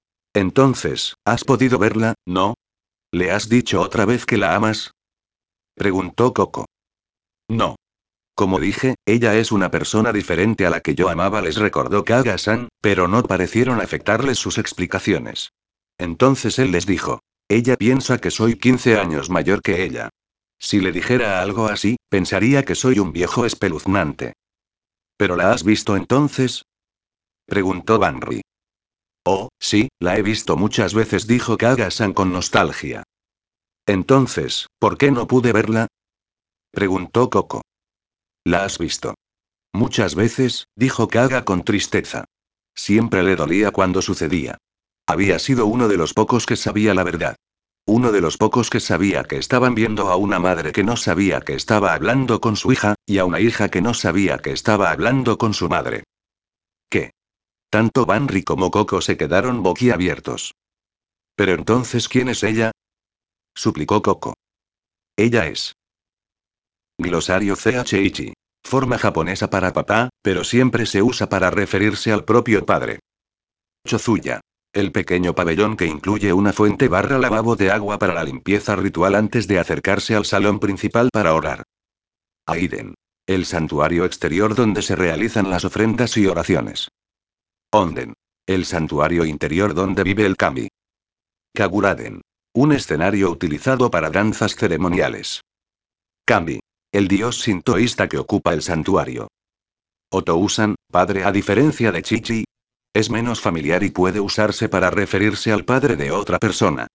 Entonces, ¿has podido verla, no? ¿Le has dicho otra vez que la amas? Preguntó Coco. No. Como dije, ella es una persona diferente a la que yo amaba, les recordó Kaga-san, pero no parecieron afectarles sus explicaciones. Entonces él les dijo. Ella piensa que soy 15 años mayor que ella. Si le dijera algo así, pensaría que soy un viejo espeluznante. ¿Pero la has visto entonces? Preguntó Banri. Oh, sí, la he visto muchas veces, dijo Kaga-san con nostalgia. Entonces, ¿por qué no pude verla? Preguntó Coco. ¿La has visto? Muchas veces, dijo Kaga con tristeza. Siempre le dolía cuando sucedía. Había sido uno de los pocos que sabía la verdad. Uno de los pocos que sabía que estaban viendo a una madre que no sabía que estaba hablando con su hija, y a una hija que no sabía que estaba hablando con su madre. ¿Qué? Tanto Banri como Coco se quedaron boquiabiertos. ¿Pero entonces quién es ella? Suplicó Coco. Ella es. Glosario Chichi. Forma japonesa para papá, pero siempre se usa para referirse al propio padre. Chozuya. El pequeño pabellón que incluye una fuente barra lavabo de agua para la limpieza ritual antes de acercarse al salón principal para orar. Aiden. El santuario exterior donde se realizan las ofrendas y oraciones. Onden. El santuario interior donde vive el kami. Kaguraden. Un escenario utilizado para danzas ceremoniales. Kami. El dios sintoísta que ocupa el santuario. Otousan, padre a diferencia de Chichi. Es menos familiar y puede usarse para referirse al padre de otra persona.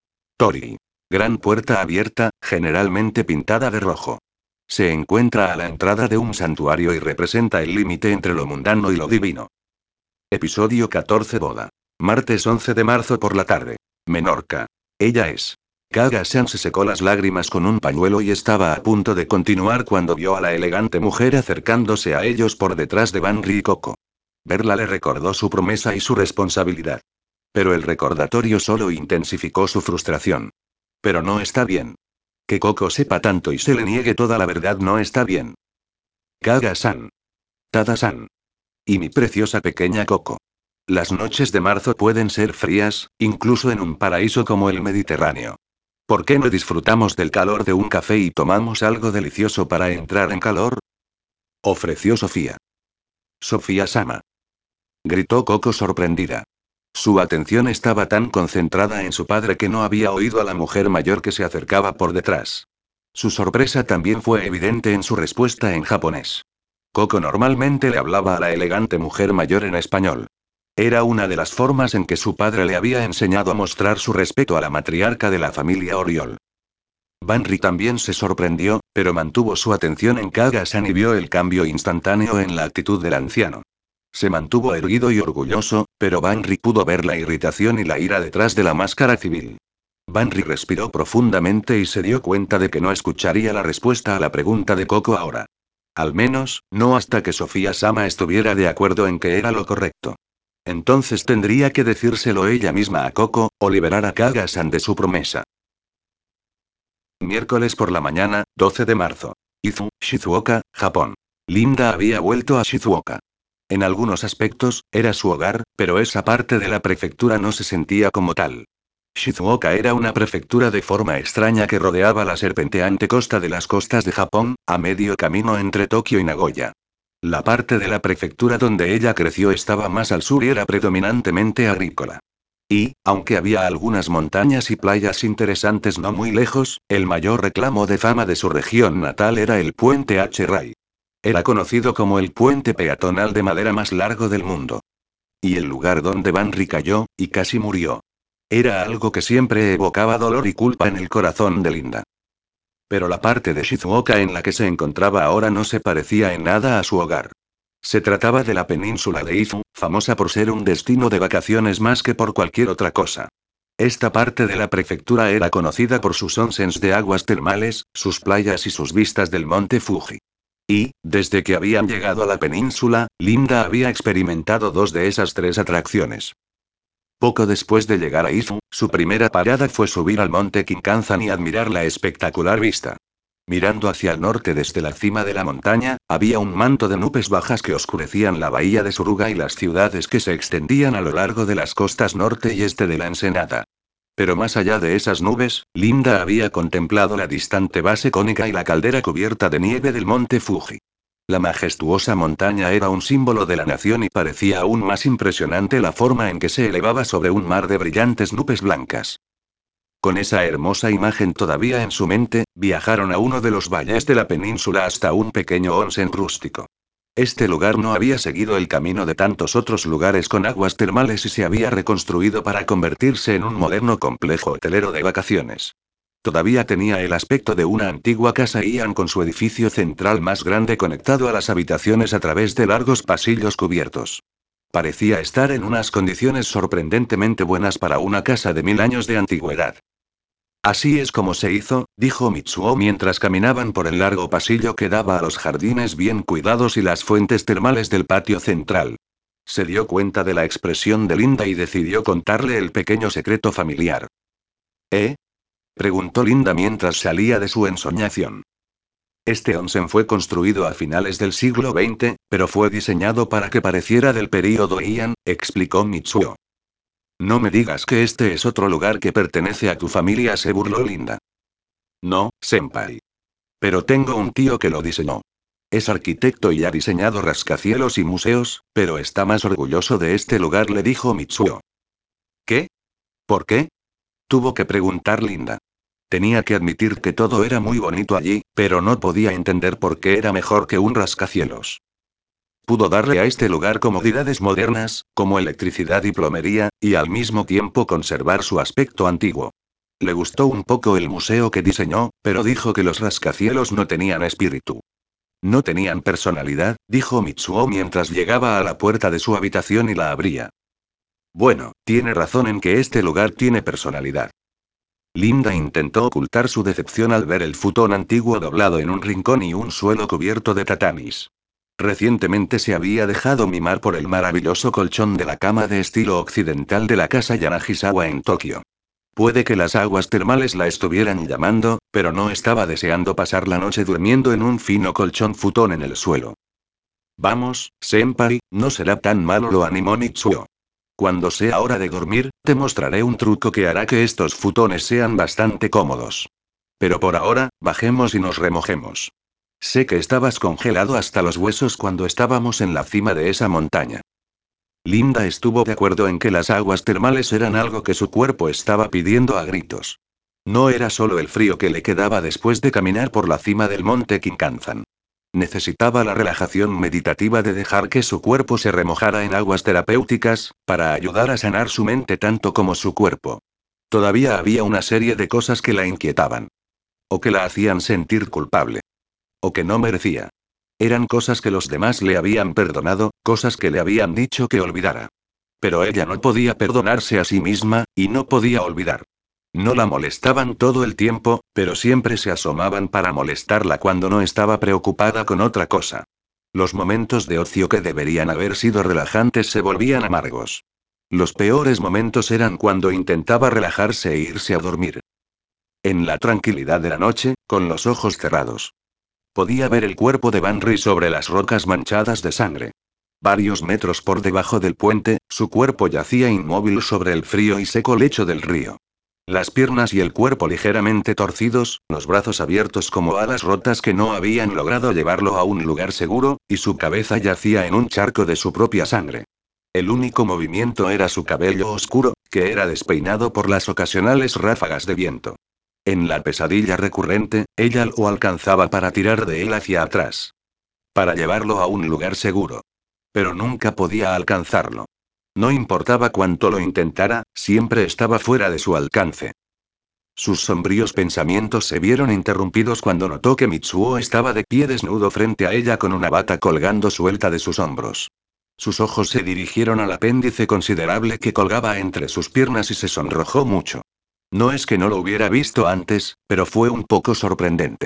Tori. Gran puerta abierta, generalmente pintada de rojo. Se encuentra a la entrada de un santuario y representa el límite entre lo mundano y lo divino. Episodio 14 Boda. Martes 11 de marzo por la tarde. Menorca. Ella es. Kaga-san se secó las lágrimas con un pañuelo y estaba a punto de continuar cuando vio a la elegante mujer acercándose a ellos por detrás de Banri y Coco. Verla le recordó su promesa y su responsabilidad. Pero el recordatorio solo intensificó su frustración. Pero no está bien. Que Coco sepa tanto y se le niegue toda la verdad no está bien. Kaga-san. Tada-san. Y mi preciosa pequeña Coco. Las noches de marzo pueden ser frías, incluso en un paraíso como el Mediterráneo. ¿Por qué no disfrutamos del calor de un café y tomamos algo delicioso para entrar en calor? Ofreció Sofía. Sofía Sama. Gritó Coco sorprendida. Su atención estaba tan concentrada en su padre que no había oído a la mujer mayor que se acercaba por detrás. Su sorpresa también fue evidente en su respuesta en japonés. Coco normalmente le hablaba a la elegante mujer mayor en español. Era una de las formas en que su padre le había enseñado a mostrar su respeto a la matriarca de la familia Oriol. Banri también se sorprendió, pero mantuvo su atención en Kaga-san y vio el cambio instantáneo en la actitud del anciano. Se mantuvo erguido y orgulloso, pero Banri pudo ver la irritación y la ira detrás de la máscara civil. Banri respiró profundamente y se dio cuenta de que no escucharía la respuesta a la pregunta de Coco ahora. Al menos, no hasta que Sofía Sama estuviera de acuerdo en que era lo correcto. Entonces tendría que decírselo ella misma a Coco, o liberar a Kaga-san de su promesa. Miércoles por la mañana, 12 de marzo. Izu, Shizuoka, Japón. Linda había vuelto a Shizuoka. En algunos aspectos, era su hogar, pero esa parte de la prefectura no se sentía como tal. Shizuoka era una prefectura de forma extraña que rodeaba la serpenteante costa de las costas de Japón, a medio camino entre Tokio y Nagoya. La parte de la prefectura donde ella creció estaba más al sur y era predominantemente agrícola. Y, aunque había algunas montañas y playas interesantes no muy lejos, el mayor reclamo de fama de su región natal era el puente H-Ray. Era conocido como el puente peatonal de madera más largo del mundo. Y el lugar donde Banri cayó, y casi murió. Era algo que siempre evocaba dolor y culpa en el corazón de Linda. Pero la parte de Shizuoka en la que se encontraba ahora no se parecía en nada a su hogar. Se trataba de la península de Izu, famosa por ser un destino de vacaciones más que por cualquier otra cosa. Esta parte de la prefectura era conocida por sus onsens de aguas termales, sus playas y sus vistas del monte Fuji. Y, desde que habían llegado a la península, Linda había experimentado dos de esas tres atracciones. Poco después de llegar a Izu, su primera parada fue subir al monte Kinkanzan y admirar la espectacular vista. Mirando hacia el norte desde la cima de la montaña, había un manto de nubes bajas que oscurecían la bahía de Suruga y las ciudades que se extendían a lo largo de las costas norte y este de la ensenada. Pero más allá de esas nubes, Linda había contemplado la distante base cónica y la caldera cubierta de nieve del monte Fuji. La majestuosa montaña era un símbolo de la nación y parecía aún más impresionante la forma en que se elevaba sobre un mar de brillantes nubes blancas. Con esa hermosa imagen todavía en su mente, viajaron a uno de los valles de la península hasta un pequeño onsen rústico. Este lugar no había seguido el camino de tantos otros lugares con aguas termales y se había reconstruido para convertirse en un moderno complejo hotelero de vacaciones. Todavía tenía el aspecto de una antigua casa Ian con su edificio central más grande conectado a las habitaciones a través de largos pasillos cubiertos. Parecía estar en unas condiciones sorprendentemente buenas para una casa de 1000 años de antigüedad. Así es como se hizo, dijo Mitsuo mientras caminaban por el largo pasillo que daba a los jardines bien cuidados y las fuentes termales del patio central. Se dio cuenta de la expresión de Linda y decidió contarle el pequeño secreto familiar. ¿Eh? Preguntó Linda mientras salía de su ensoñación. Este onsen fue construido a finales del siglo XX, pero fue diseñado para que pareciera del período Heian, explicó Mitsuo. No me digas que este es otro lugar que pertenece a tu familia, se burló Linda. No, senpai. Pero tengo un tío que lo diseñó. Es arquitecto y ha diseñado rascacielos y museos, pero está más orgulloso de este lugar, le dijo Mitsuo. ¿Qué? ¿Por qué? Tuvo que preguntar Linda. Tenía que admitir que todo era muy bonito allí, pero no podía entender por qué era mejor que un rascacielos. Pudo darle a este lugar comodidades modernas, como electricidad y plomería, y al mismo tiempo conservar su aspecto antiguo. Le gustó un poco el museo que diseñó, pero dijo que los rascacielos no tenían espíritu. No tenían personalidad, dijo Mitsuo mientras llegaba a la puerta de su habitación y la abría. Bueno, tiene razón en que este lugar tiene personalidad. Linda intentó ocultar su decepción al ver el futón antiguo doblado en un rincón y un suelo cubierto de tatamis. Recientemente se había dejado mimar por el maravilloso colchón de la cama de estilo occidental de la casa Yanagisawa en Tokio. Puede que las aguas termales la estuvieran llamando, pero no estaba deseando pasar la noche durmiendo en un fino colchón futón en el suelo. Vamos, senpai, no será tan malo, lo animó Mitsuo. Cuando sea hora de dormir, te mostraré un truco que hará que estos futones sean bastante cómodos. Pero por ahora, bajemos y nos remojemos. Sé que estabas congelado hasta los huesos cuando estábamos en la cima de esa montaña. Linda estuvo de acuerdo en que las aguas termales eran algo que su cuerpo estaba pidiendo a gritos. No era solo el frío que le quedaba después de caminar por la cima del monte Kinkanzan. Necesitaba la relajación meditativa de dejar que su cuerpo se remojara en aguas terapéuticas, para ayudar a sanar su mente tanto como su cuerpo. Todavía había una serie de cosas que la inquietaban. O que la hacían sentir culpable. O que no merecía. Eran cosas que los demás le habían perdonado, cosas que le habían dicho que olvidara. Pero ella no podía perdonarse a sí misma, y no podía olvidar. No la molestaban todo el tiempo, pero siempre se asomaban para molestarla cuando no estaba preocupada con otra cosa. Los momentos de ocio que deberían haber sido relajantes se volvían amargos. Los peores momentos eran cuando intentaba relajarse e irse a dormir. En la tranquilidad de la noche, con los ojos cerrados. Podía ver el cuerpo de Banry sobre las rocas manchadas de sangre. Varios metros por debajo del puente, su cuerpo yacía inmóvil sobre el frío y seco lecho del río. Las piernas y el cuerpo ligeramente torcidos, los brazos abiertos como alas rotas que no habían logrado llevarlo a un lugar seguro, y su cabeza yacía en un charco de su propia sangre. El único movimiento era su cabello oscuro, que era despeinado por las ocasionales ráfagas de viento. En la pesadilla recurrente, ella lo alcanzaba para tirar de él hacia atrás. Para llevarlo a un lugar seguro. Pero nunca podía alcanzarlo. No importaba cuánto lo intentara, siempre estaba fuera de su alcance. Sus sombríos pensamientos se vieron interrumpidos cuando notó que Mitsuo estaba de pie desnudo frente a ella con una bata colgando suelta de sus hombros. Sus ojos se dirigieron al apéndice considerable que colgaba entre sus piernas y se sonrojó mucho. No es que no lo hubiera visto antes, pero fue un poco sorprendente.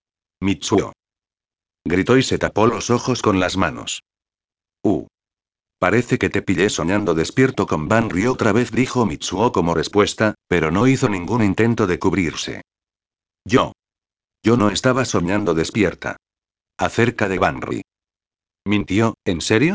Mitsuo. Gritó y se tapó los ojos con las manos. Uh. Parece que te pillé soñando despierto con Banri otra vez, dijo Mitsuo como respuesta, pero no hizo ningún intento de cubrirse. Yo. Yo no estaba soñando despierta. Acerca de Banri. Mintió, ¿en serio?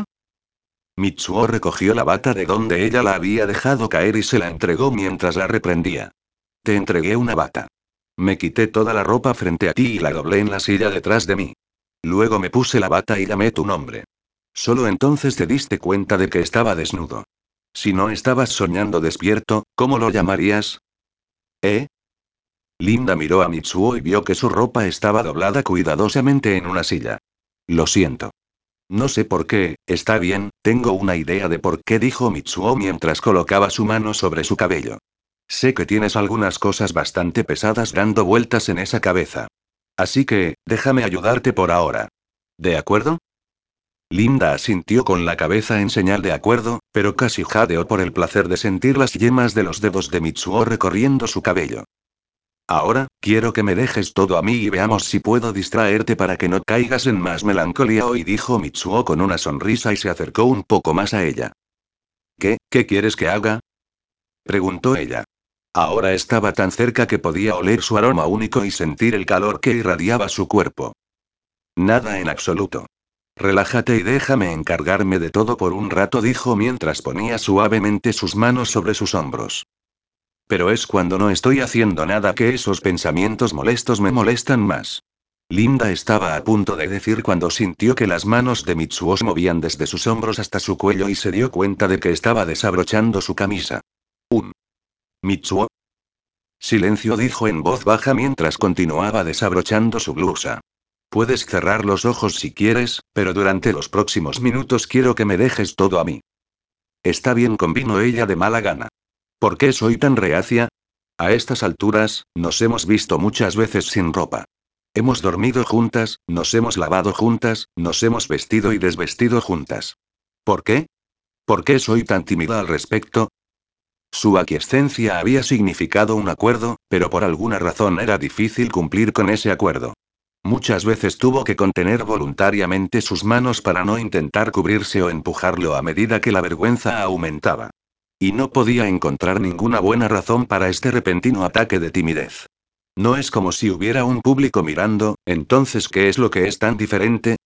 Mitsuo recogió la bata de donde ella la había dejado caer y se la entregó mientras la reprendía. Te entregué una bata. Me quité toda la ropa frente a ti y la doblé en la silla detrás de mí. Luego me puse la bata y llamé tu nombre. Solo entonces te diste cuenta de que estaba desnudo. Si no estabas soñando despierto, ¿cómo lo llamarías? ¿Eh? Linda miró a Mitsuo y vio que su ropa estaba doblada cuidadosamente en una silla. Lo siento. No sé por qué, está bien, tengo una idea de por qué, dijo Mitsuo mientras colocaba su mano sobre su cabello. Sé que tienes algunas cosas bastante pesadas dando vueltas en esa cabeza. Así que, déjame ayudarte por ahora. ¿De acuerdo? Linda asintió con la cabeza en señal de acuerdo, pero casi jadeó por el placer de sentir las yemas de los dedos de Mitsuo recorriendo su cabello. Ahora, quiero que me dejes todo a mí y veamos si puedo distraerte para que no caigas en más melancolía hoy, dijo Mitsuo con una sonrisa y se acercó un poco más a ella. ¿Qué quieres que haga? Preguntó ella. Ahora estaba tan cerca que podía oler su aroma único y sentir el calor que irradiaba su cuerpo. Nada en absoluto. Relájate y déjame encargarme de todo por un rato, dijo mientras ponía suavemente sus manos sobre sus hombros. Pero es cuando no estoy haciendo nada que esos pensamientos molestos me molestan más. Linda estaba a punto de decir cuando sintió que las manos de Mitsuo se movían desde sus hombros hasta su cuello y se dio cuenta de que estaba desabrochando su camisa. Mitsuo. Silencio, dijo en voz baja mientras continuaba desabrochando su blusa. Puedes cerrar los ojos si quieres, pero durante los próximos minutos quiero que me dejes todo a mí. Está bien, convino ella de mala gana. ¿Por qué soy tan reacia? A estas alturas, nos hemos visto muchas veces sin ropa. Hemos dormido juntas, nos hemos lavado juntas, nos hemos vestido y desvestido juntas. ¿Por qué? ¿Por qué soy tan tímida al respecto? Su aquiescencia había significado un acuerdo, pero por alguna razón era difícil cumplir con ese acuerdo. Muchas veces tuvo que contener voluntariamente sus manos para no intentar cubrirse o empujarlo a medida que la vergüenza aumentaba. Y no podía encontrar ninguna buena razón para este repentino ataque de timidez. No es como si hubiera un público mirando, entonces ¿qué es lo que es tan diferente?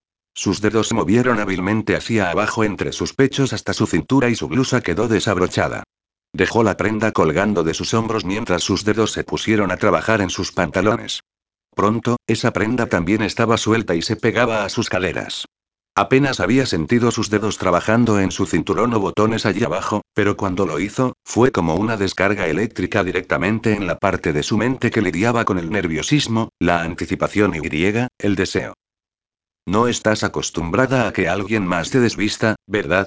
Sus dedos se movieron hábilmente hacia abajo entre sus pechos hasta su cintura y su blusa quedó desabrochada. Dejó la prenda colgando de sus hombros mientras sus dedos se pusieron a trabajar en sus pantalones. Pronto, esa prenda también estaba suelta y se pegaba a sus caderas. Apenas había sentido sus dedos trabajando en su cinturón o botones allí abajo, pero cuando lo hizo, fue como una descarga eléctrica directamente en la parte de su mente que lidiaba con el nerviosismo, la anticipación y el deseo. No estás acostumbrada a que alguien más te desvista, ¿verdad?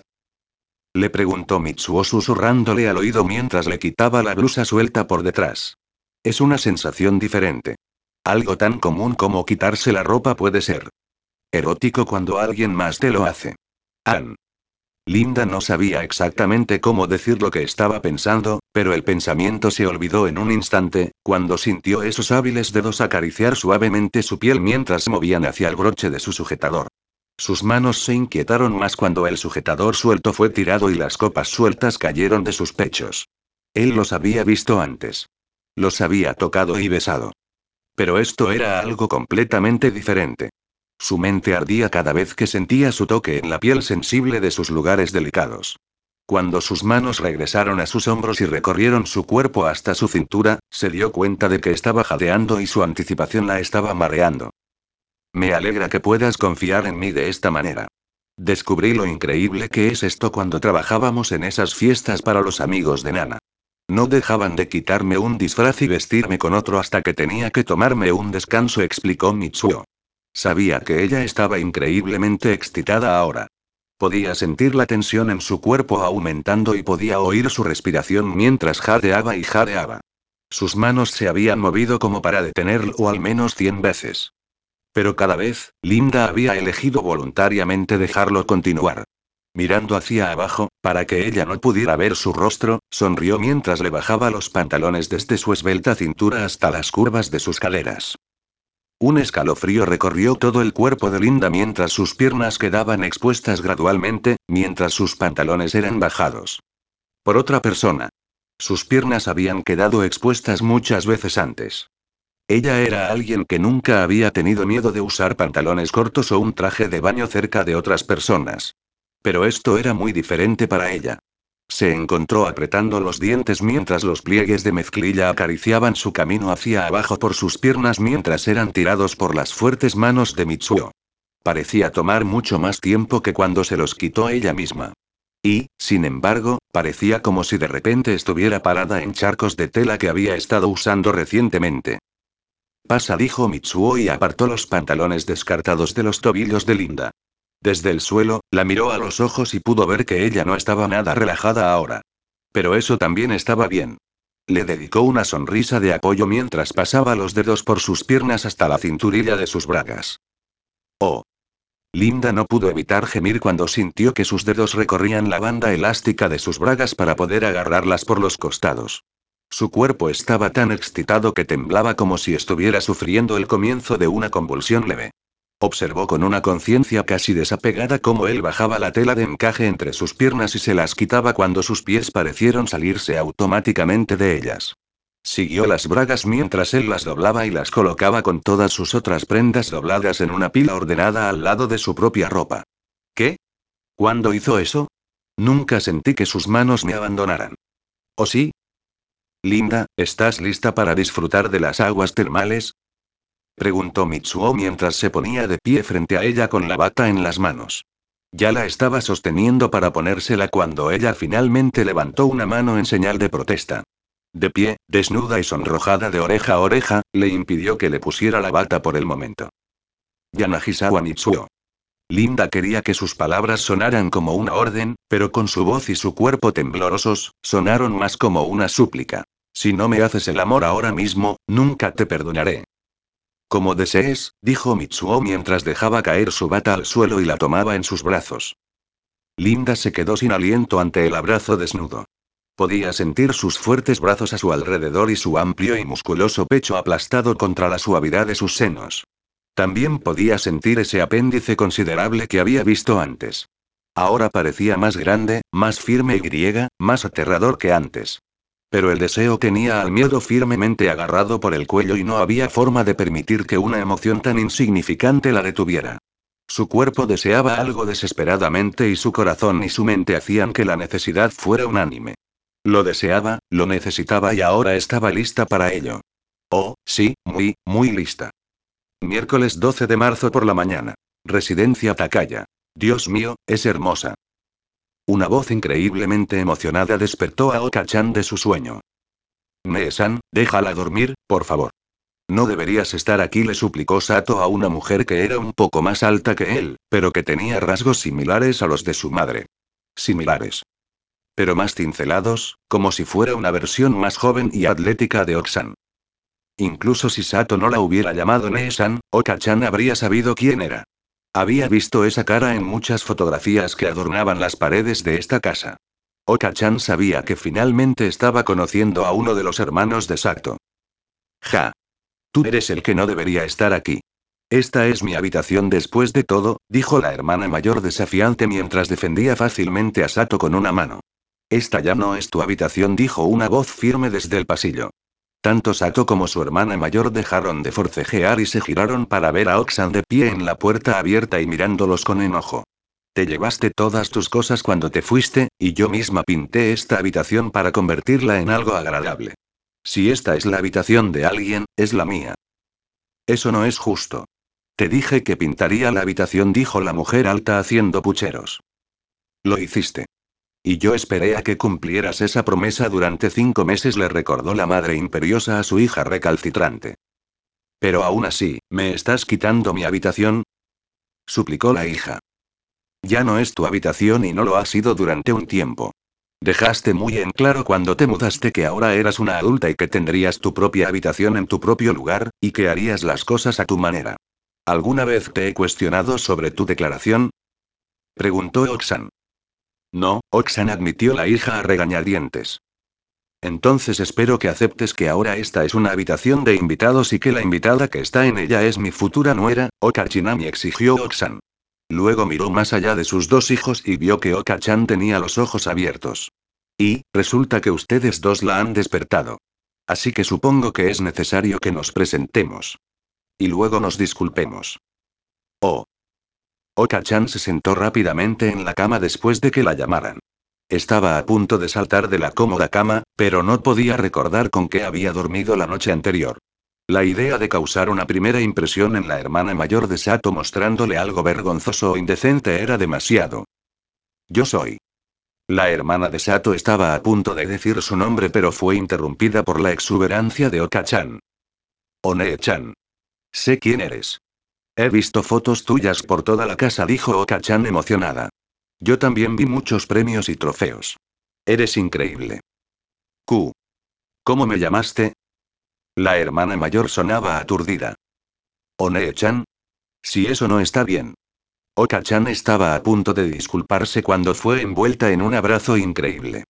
Le preguntó Mitsuo susurrándole al oído mientras le quitaba la blusa suelta por detrás. Es una sensación diferente. Algo tan común como quitarse la ropa puede ser erótico cuando alguien más te lo hace. Ann. Linda no sabía exactamente cómo decir lo que estaba pensando, pero el pensamiento se olvidó en un instante, cuando sintió esos hábiles dedos acariciar suavemente su piel mientras se movían hacia el broche de su sujetador. Sus manos se inquietaron más cuando el sujetador suelto fue tirado y las copas sueltas cayeron de sus pechos. Él los había visto antes. Los había tocado y besado. Pero esto era algo completamente diferente. Su mente ardía cada vez que sentía su toque en la piel sensible de sus lugares delicados. Cuando sus manos regresaron a sus hombros y recorrieron su cuerpo hasta su cintura, se dio cuenta de que estaba jadeando y su anticipación la estaba mareando. Me alegra que puedas confiar en mí de esta manera. Descubrí lo increíble que es esto cuando trabajábamos en esas fiestas para los amigos de Nana. No dejaban de quitarme un disfraz y vestirme con otro hasta que tenía que tomarme un descanso, explicó Mitsuo. Sabía que ella estaba increíblemente excitada ahora. Podía sentir la tensión en su cuerpo aumentando y podía oír su respiración mientras jadeaba y jadeaba. Sus manos se habían movido como para detenerlo al menos 100 veces. Pero cada vez, Linda había elegido voluntariamente dejarlo continuar. Mirando hacia abajo, para que ella no pudiera ver su rostro, sonrió mientras le bajaba los pantalones desde su esbelta cintura hasta las curvas de sus caderas. Un escalofrío recorrió todo el cuerpo de Linda mientras sus piernas quedaban expuestas gradualmente, mientras sus pantalones eran bajados. Por otra persona. Sus piernas habían quedado expuestas muchas veces antes. Ella era alguien que nunca había tenido miedo de usar pantalones cortos o un traje de baño cerca de otras personas. Pero esto era muy diferente para ella. Se encontró apretando los dientes mientras los pliegues de mezclilla acariciaban su camino hacia abajo por sus piernas mientras eran tirados por las fuertes manos de Mitsuo. parecía tomar mucho más tiempo que cuando se los quitó ella misma. Y, sin embargo, parecía como si de repente estuviera parada en charcos de tela que había estado usando recientemente. Pasa, dijo Mitsuo y apartó los pantalones descartados de los tobillos de Linda. Desde el suelo, la miró a los ojos y pudo ver que ella no estaba nada relajada ahora. Pero eso también estaba bien. Le dedicó una sonrisa de apoyo mientras pasaba los dedos por sus piernas hasta la cinturilla de sus bragas. Oh. Linda no pudo evitar gemir cuando sintió que sus dedos recorrían la banda elástica de sus bragas para poder agarrarlas por los costados. Su cuerpo estaba tan excitado que temblaba como si estuviera sufriendo el comienzo de una convulsión leve. Observó con una conciencia casi desapegada cómo él bajaba la tela de encaje entre sus piernas y se las quitaba cuando sus pies parecieron salirse automáticamente de ellas. Siguió las bragas mientras él las doblaba y las colocaba con todas sus otras prendas dobladas en una pila ordenada al lado de su propia ropa. ¿Qué? ¿Cuándo hizo eso? Nunca sentí que sus manos me abandonaran. ¿O sí? Linda, ¿estás lista para disfrutar de las aguas termales? Preguntó Mitsuo mientras se ponía de pie frente a ella con la bata en las manos. Ya la estaba sosteniendo para ponérsela cuando ella finalmente levantó una mano en señal de protesta. De pie, desnuda y sonrojada de oreja a oreja, le impidió que le pusiera la bata por el momento. Yanagisawa Mitsuo. Linda quería que sus palabras sonaran como una orden, pero con su voz y su cuerpo temblorosos, sonaron más como una súplica. Si no me haces el amor ahora mismo, nunca te perdonaré. Como desees, dijo Mitsuo mientras dejaba caer su bata al suelo y la tomaba en sus brazos. Linda se quedó sin aliento ante el abrazo desnudo. Podía sentir sus fuertes brazos a su alrededor y su amplio y musculoso pecho aplastado contra la suavidad de sus senos. También podía sentir ese apéndice considerable que había visto antes. Ahora parecía más grande, más firme y más aterrador que antes. Pero el deseo tenía al miedo firmemente agarrado por el cuello y no había forma de permitir que una emoción tan insignificante la detuviera. Su cuerpo deseaba algo desesperadamente y su corazón y su mente hacían que la necesidad fuera unánime. Lo deseaba, lo necesitaba y ahora estaba lista para ello. Oh, sí, muy, muy lista. Miércoles 12 de marzo por la mañana. Residencia Takaya. Dios mío, es hermosa. Una voz increíblemente emocionada despertó a Oka-chan de su sueño. Nee-san, déjala dormir, por favor. No deberías estar aquí, le suplicó Sato a una mujer que era un poco más alta que él, pero que tenía rasgos similares a los de su madre. Similares. Pero más cincelados, como si fuera una versión más joven y atlética de Oksan. Incluso si Sato no la hubiera llamado Nee-san, Oka-chan habría sabido quién era. Había visto esa cara en muchas fotografías que adornaban las paredes de esta casa. Oka-chan sabía que finalmente estaba conociendo a uno de los hermanos de Sato. Ja. Tú eres el que no debería estar aquí. Esta es mi habitación después de todo, dijo la hermana mayor desafiante mientras defendía fácilmente a Sato con una mano. Esta ya no es tu habitación, dijo una voz firme desde el pasillo. Tanto Sato como su hermana mayor dejaron de forcejear y se giraron para ver a Oksan de pie en la puerta abierta y mirándolos con enojo. Te llevaste todas tus cosas cuando te fuiste, y yo misma pinté esta habitación para convertirla en algo agradable. Si esta es la habitación de alguien, es la mía. Eso no es justo. Te dije que pintaría la habitación, dijo la mujer alta haciendo pucheros. Lo hiciste. Y yo esperé a que cumplieras esa promesa durante 5 meses, le recordó la madre imperiosa a su hija recalcitrante. Pero aún así, ¿me estás quitando mi habitación? Suplicó la hija. Ya no es tu habitación y no lo ha sido durante un tiempo. Dejaste muy en claro cuando te mudaste que ahora eras una adulta y que tendrías tu propia habitación en tu propio lugar, y que harías las cosas a tu manera. ¿Alguna vez te he cuestionado sobre tu declaración? Preguntó Oksan. No, Oksan, admitió la hija a regañadientes. Entonces espero que aceptes que ahora esta es una habitación de invitados y que la invitada que está en ella es mi futura nuera, Oka-chinami, exigió Oksan. Luego miró más allá de sus dos hijos y vio que Oka-chan tenía los ojos abiertos. Y, resulta que ustedes dos la han despertado. Así que supongo que es necesario que nos presentemos. Y luego nos disculpemos. Oh. Oka-chan se sentó rápidamente en la cama después de que la llamaran. Estaba a punto de saltar de la cómoda cama, pero no podía recordar con qué había dormido la noche anterior. La idea de causar una primera impresión en la hermana mayor de Sato mostrándole algo vergonzoso o indecente era demasiado. Yo soy. La hermana de Sato estaba a punto de decir su nombre pero fue interrumpida por la exuberancia de Oka-chan. One-chan. Sé quién eres. He visto fotos tuyas por toda la casa, dijo Oka-chan emocionada. Yo también vi muchos premios y trofeos. Eres increíble. Q. ¿Cómo me llamaste? La hermana mayor sonaba aturdida. One-chan. Si eso no está bien. Oka-chan estaba a punto de disculparse cuando fue envuelta en un abrazo increíble.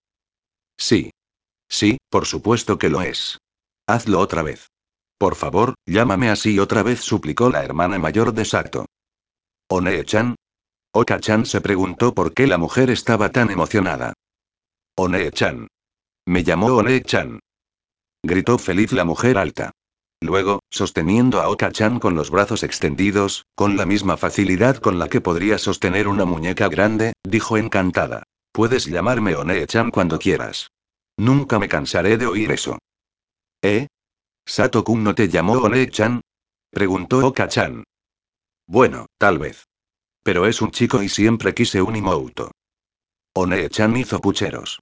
Sí. Sí, por supuesto que lo es. Hazlo otra vez. Por favor, llámame así otra vez, suplicó la hermana mayor de Sato. One-chan. Oka-chan se preguntó por qué la mujer estaba tan emocionada. One-chan. Me llamó One-chan. Gritó feliz la mujer alta. Luego, sosteniendo a Oka-chan con los brazos extendidos, con la misma facilidad con la que podría sostener una muñeca grande, dijo encantada. Puedes llamarme One-chan cuando quieras. Nunca me cansaré de oír eso. ¿Eh? ¿Sato-kun no te llamó One-chan? Preguntó Oka-chan. Bueno, tal vez. Pero es un chico y siempre quise un Imouto. One-chan hizo pucheros.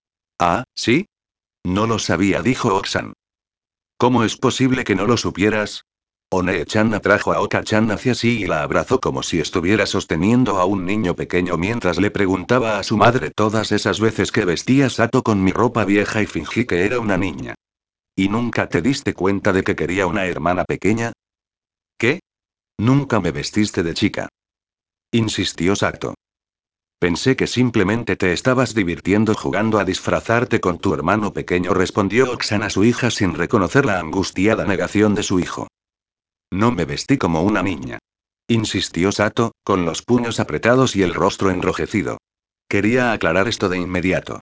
Ah, ¿sí? No lo sabía, dijo Oksan. ¿Cómo es posible que no lo supieras? One-chan atrajo a Oka-chan hacia sí y la abrazó como si estuviera sosteniendo a un niño pequeño mientras le preguntaba a su madre todas esas veces que vestía Sato con mi ropa vieja y fingí que era una niña. ¿Y nunca te diste cuenta de que quería una hermana pequeña? ¿Qué? Nunca me vestiste de chica. Insistió Sato. Pensé que simplemente te estabas divirtiendo jugando a disfrazarte con tu hermano pequeño, respondió Oksan a su hija sin reconocer la angustiada negación de su hijo. No me vestí como una niña. Insistió Sato, con los puños apretados y el rostro enrojecido. Quería aclarar esto de inmediato.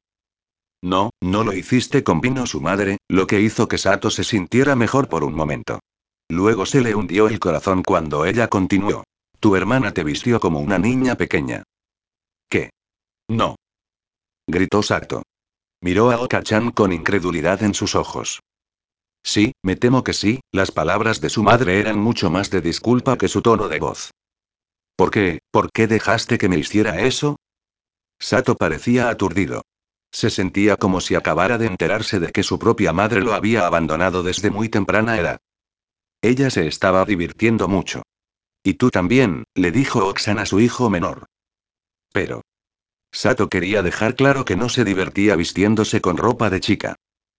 No, no lo hiciste, convino su madre, lo que hizo que Sato se sintiera mejor por un momento. Luego se le hundió el corazón cuando ella continuó. Tu hermana te vistió como una niña pequeña. ¿Qué? No. Gritó Sato. Miró a Oka-chan con incredulidad en sus ojos. Sí, me temo que sí, las palabras de su madre eran mucho más de disculpa que su tono de voz. ¿Por qué? ¿Por qué dejaste que me hiciera eso? Sato parecía aturdido. Se sentía como si acabara de enterarse de que su propia madre lo había abandonado desde muy temprana edad. Ella se estaba divirtiendo mucho. Y tú también, le dijo Oksan a su hijo menor. Pero. Sato quería dejar claro que no se divertía vistiéndose con ropa de chica.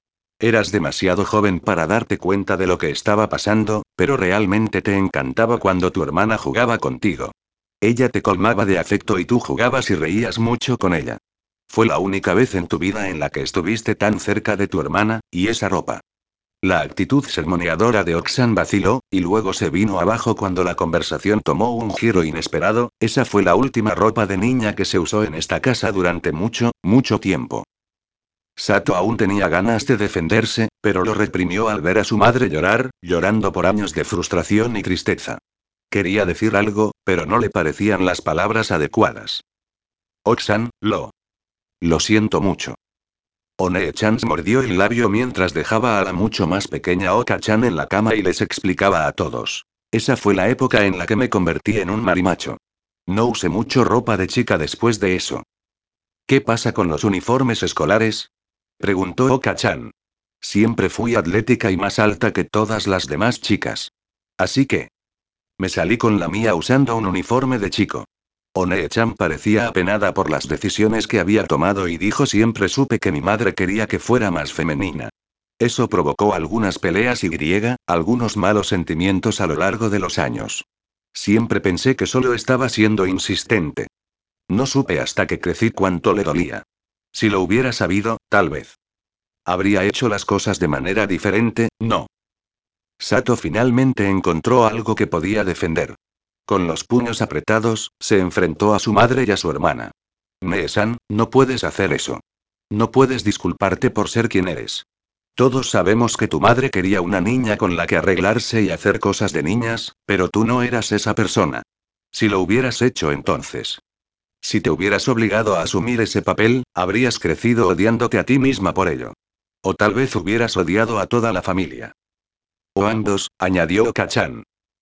Eras demasiado joven para darte cuenta de lo que estaba pasando, pero realmente te encantaba cuando tu hermana jugaba contigo. Ella te colmaba de afecto y tú jugabas y reías mucho con ella. Fue la única vez en tu vida en la que estuviste tan cerca de tu hermana, y esa ropa. La actitud sermoneadora de Oksan vaciló, y luego se vino abajo cuando la conversación tomó un giro inesperado. Esa fue la última ropa de niña que se usó en esta casa durante mucho, mucho tiempo. Sato aún tenía ganas de defenderse, pero lo reprimió al ver a su madre llorar, llorando por años de frustración y tristeza. Quería decir algo, pero no le parecían las palabras adecuadas. Oksan, lo siento mucho. One-chan mordió el labio mientras dejaba a la mucho más pequeña Oka-chan en la cama y les explicaba a todos. Esa fue la época en la que me convertí en un marimacho. No usé mucho ropa de chica después de eso. ¿Qué pasa con los uniformes escolares? Preguntó Oka-chan. Siempre fui atlética y más alta que todas las demás chicas. Así que. Me salí con la mía usando un uniforme de chico. One-chan parecía apenada por las decisiones que había tomado y dijo siempre supe que mi madre quería que fuera más femenina. Eso provocó algunas peleas y algunos malos sentimientos a lo largo de los años. Siempre pensé que solo estaba siendo insistente. No supe hasta que crecí cuánto le dolía. Si lo hubiera sabido, tal vez. Habría hecho las cosas de manera diferente, ¿no? Sato finalmente encontró algo que podía defender. Con los puños apretados, se enfrentó a su madre y a su hermana. Nee-san, no puedes hacer eso. No puedes disculparte por ser quien eres. Todos sabemos que tu madre quería una niña con la que arreglarse y hacer cosas de niñas, pero tú no eras esa persona. Si lo hubieras hecho entonces. Si te hubieras obligado a asumir ese papel, habrías crecido odiándote a ti misma por ello. O tal vez hubieras odiado a toda la familia. O ambos, añadió Okachan.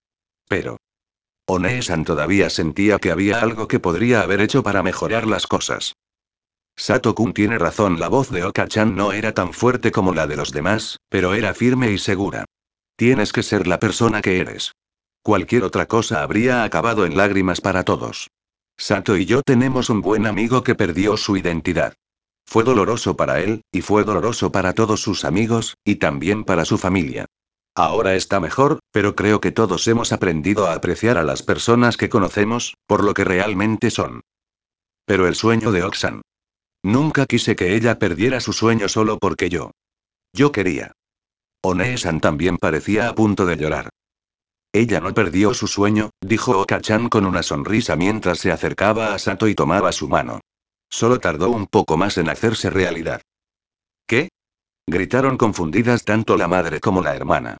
Pero One-san todavía sentía que había algo que podría haber hecho para mejorar las cosas. Sato-kun tiene razón, la voz de Okachan no era tan fuerte como la de los demás, pero era firme y segura. Tienes que ser la persona que eres. Cualquier otra cosa habría acabado en lágrimas para todos. Sato y yo tenemos un buen amigo que perdió su identidad. Fue doloroso para él, y fue doloroso para todos sus amigos, y también para su familia. Ahora está mejor, pero creo que todos hemos aprendido a apreciar a las personas que conocemos, por lo que realmente son. Pero el sueño de Oksan. Nunca quise que ella perdiera su sueño solo porque Yo quería. One-san también parecía a punto de llorar. Ella no perdió su sueño, dijo Okachan con una sonrisa mientras se acercaba a Sato y tomaba su mano. Solo tardó un poco más en hacerse realidad. ¿Qué? Gritaron confundidas tanto la madre como la hermana.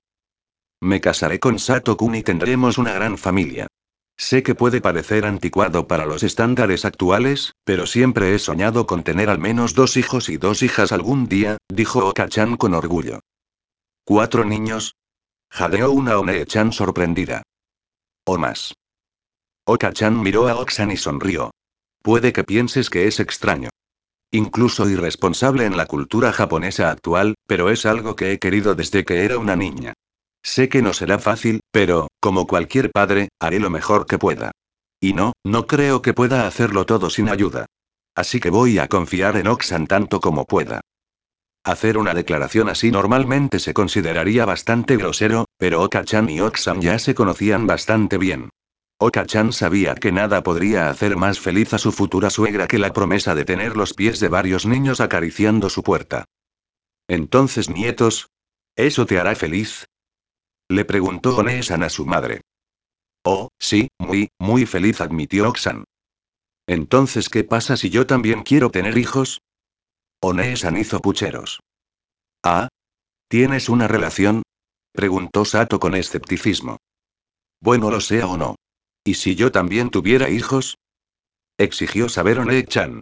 Me casaré con Sato-kun y tendremos una gran familia. Sé que puede parecer anticuado para los estándares actuales, pero siempre he soñado con tener al menos 2 hijos y 2 hijas algún día, dijo Okachan con orgullo. ¿4 niños? Jadeó una One-chan sorprendida. O más. Okachan miró a Oksan y sonrió. Puede que pienses que es extraño. Incluso irresponsable en la cultura japonesa actual, pero es algo que he querido desde que era una niña. Sé que no será fácil, pero, como cualquier padre, haré lo mejor que pueda. Y no creo que pueda hacerlo todo sin ayuda. Así que voy a confiar en Oksan tanto como pueda. Hacer una declaración así normalmente se consideraría bastante grosero, pero Okachan y Oksan ya se conocían bastante bien. Okachan sabía que nada podría hacer más feliz a su futura suegra que la promesa de tener los pies de varios niños acariciando su puerta. Entonces, nietos, ¿eso te hará feliz? Le preguntó One-san a su madre. Oh, sí, muy feliz, admitió Oksan. Entonces, ¿qué pasa si yo también quiero tener hijos? One-san hizo pucheros. Ah, ¿tienes una relación? Preguntó Sato con escepticismo. Bueno, lo sea o no. ¿Y si yo también tuviera hijos? Exigió saber One-chan.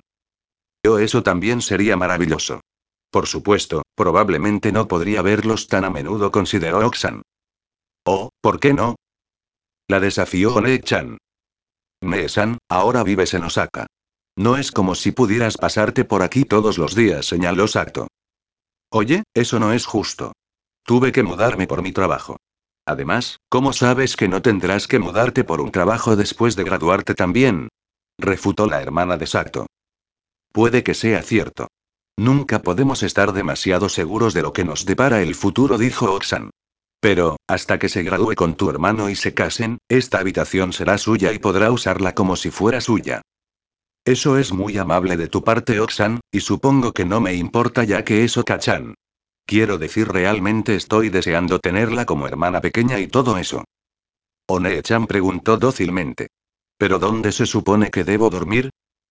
Eso también sería maravilloso. Por supuesto, probablemente no podría verlos tan a menudo, consideró Oksan. Oh, ¿por qué no? La desafió One-chan. Me-san, ahora vives en Osaka. No es como si pudieras pasarte por aquí todos los días, señaló Sato. Oye, eso no es justo. Tuve que mudarme por mi trabajo. Además, ¿cómo sabes que no tendrás que mudarte por un trabajo después de graduarte también? Refutó la hermana de Sato. Puede que sea cierto. Nunca podemos estar demasiado seguros de lo que nos depara el futuro, dijo Oksan. Pero, hasta que se gradúe con tu hermano y se casen, esta habitación será suya y podrá usarla como si fuera suya. Eso es muy amable de tu parte, Oksan, y supongo que no me importa ya que es Okachan. Quiero decir, realmente estoy deseando tenerla como hermana pequeña y todo eso. One-chan preguntó dócilmente. ¿Pero dónde se supone que debo dormir?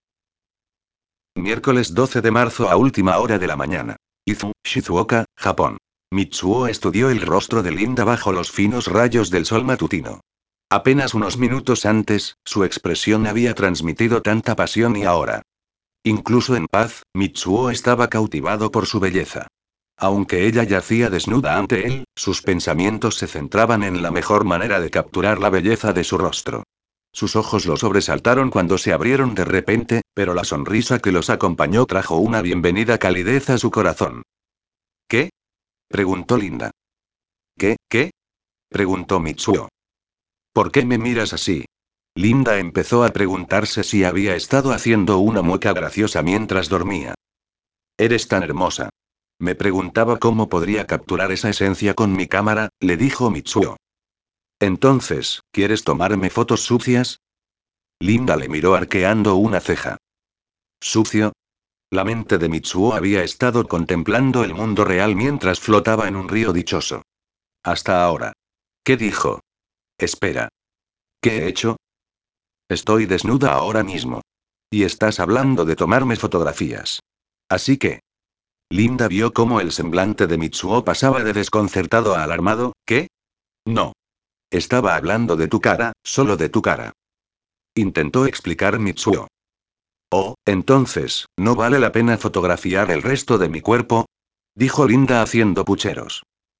Miércoles 12 de marzo a última hora de la mañana. Izu, Shizuoka, Japón. Mitsuo estudió el rostro de Linda bajo los finos rayos del sol matutino. Apenas unos minutos antes, su expresión había transmitido tanta pasión y ahora. Incluso en paz, Mitsuo estaba cautivado por su belleza. Aunque ella yacía desnuda ante él, sus pensamientos se centraban en la mejor manera de capturar la belleza de su rostro. Sus ojos lo sobresaltaron cuando se abrieron de repente, pero la sonrisa que los acompañó trajo una bienvenida calidez a su corazón. ¿Qué? Preguntó Linda. ¿Qué? Preguntó Mitsuo. ¿Por qué me miras así? Linda empezó a preguntarse si había estado haciendo una mueca graciosa mientras dormía. Eres tan hermosa. Me preguntaba cómo podría capturar esa esencia con mi cámara, le dijo Mitsuo. Entonces, ¿quieres tomarme fotos sucias? Linda le miró arqueando una ceja. ¿Sucio? La mente de Mitsuo había estado contemplando el mundo real mientras flotaba en un río dichoso. Hasta ahora. ¿Qué dijo? Espera. ¿Qué he hecho? Estoy desnuda ahora mismo. Y estás hablando de tomarme fotografías. Así que. Linda vio cómo el semblante de Mitsuo pasaba de desconcertado a alarmado. ¿Qué? No. Estaba hablando de tu cara, solo de tu cara. Intentó explicar Mitsuo. Oh, entonces, ¿no vale la pena fotografiar el resto de mi cuerpo? Dijo Linda haciendo pucheros.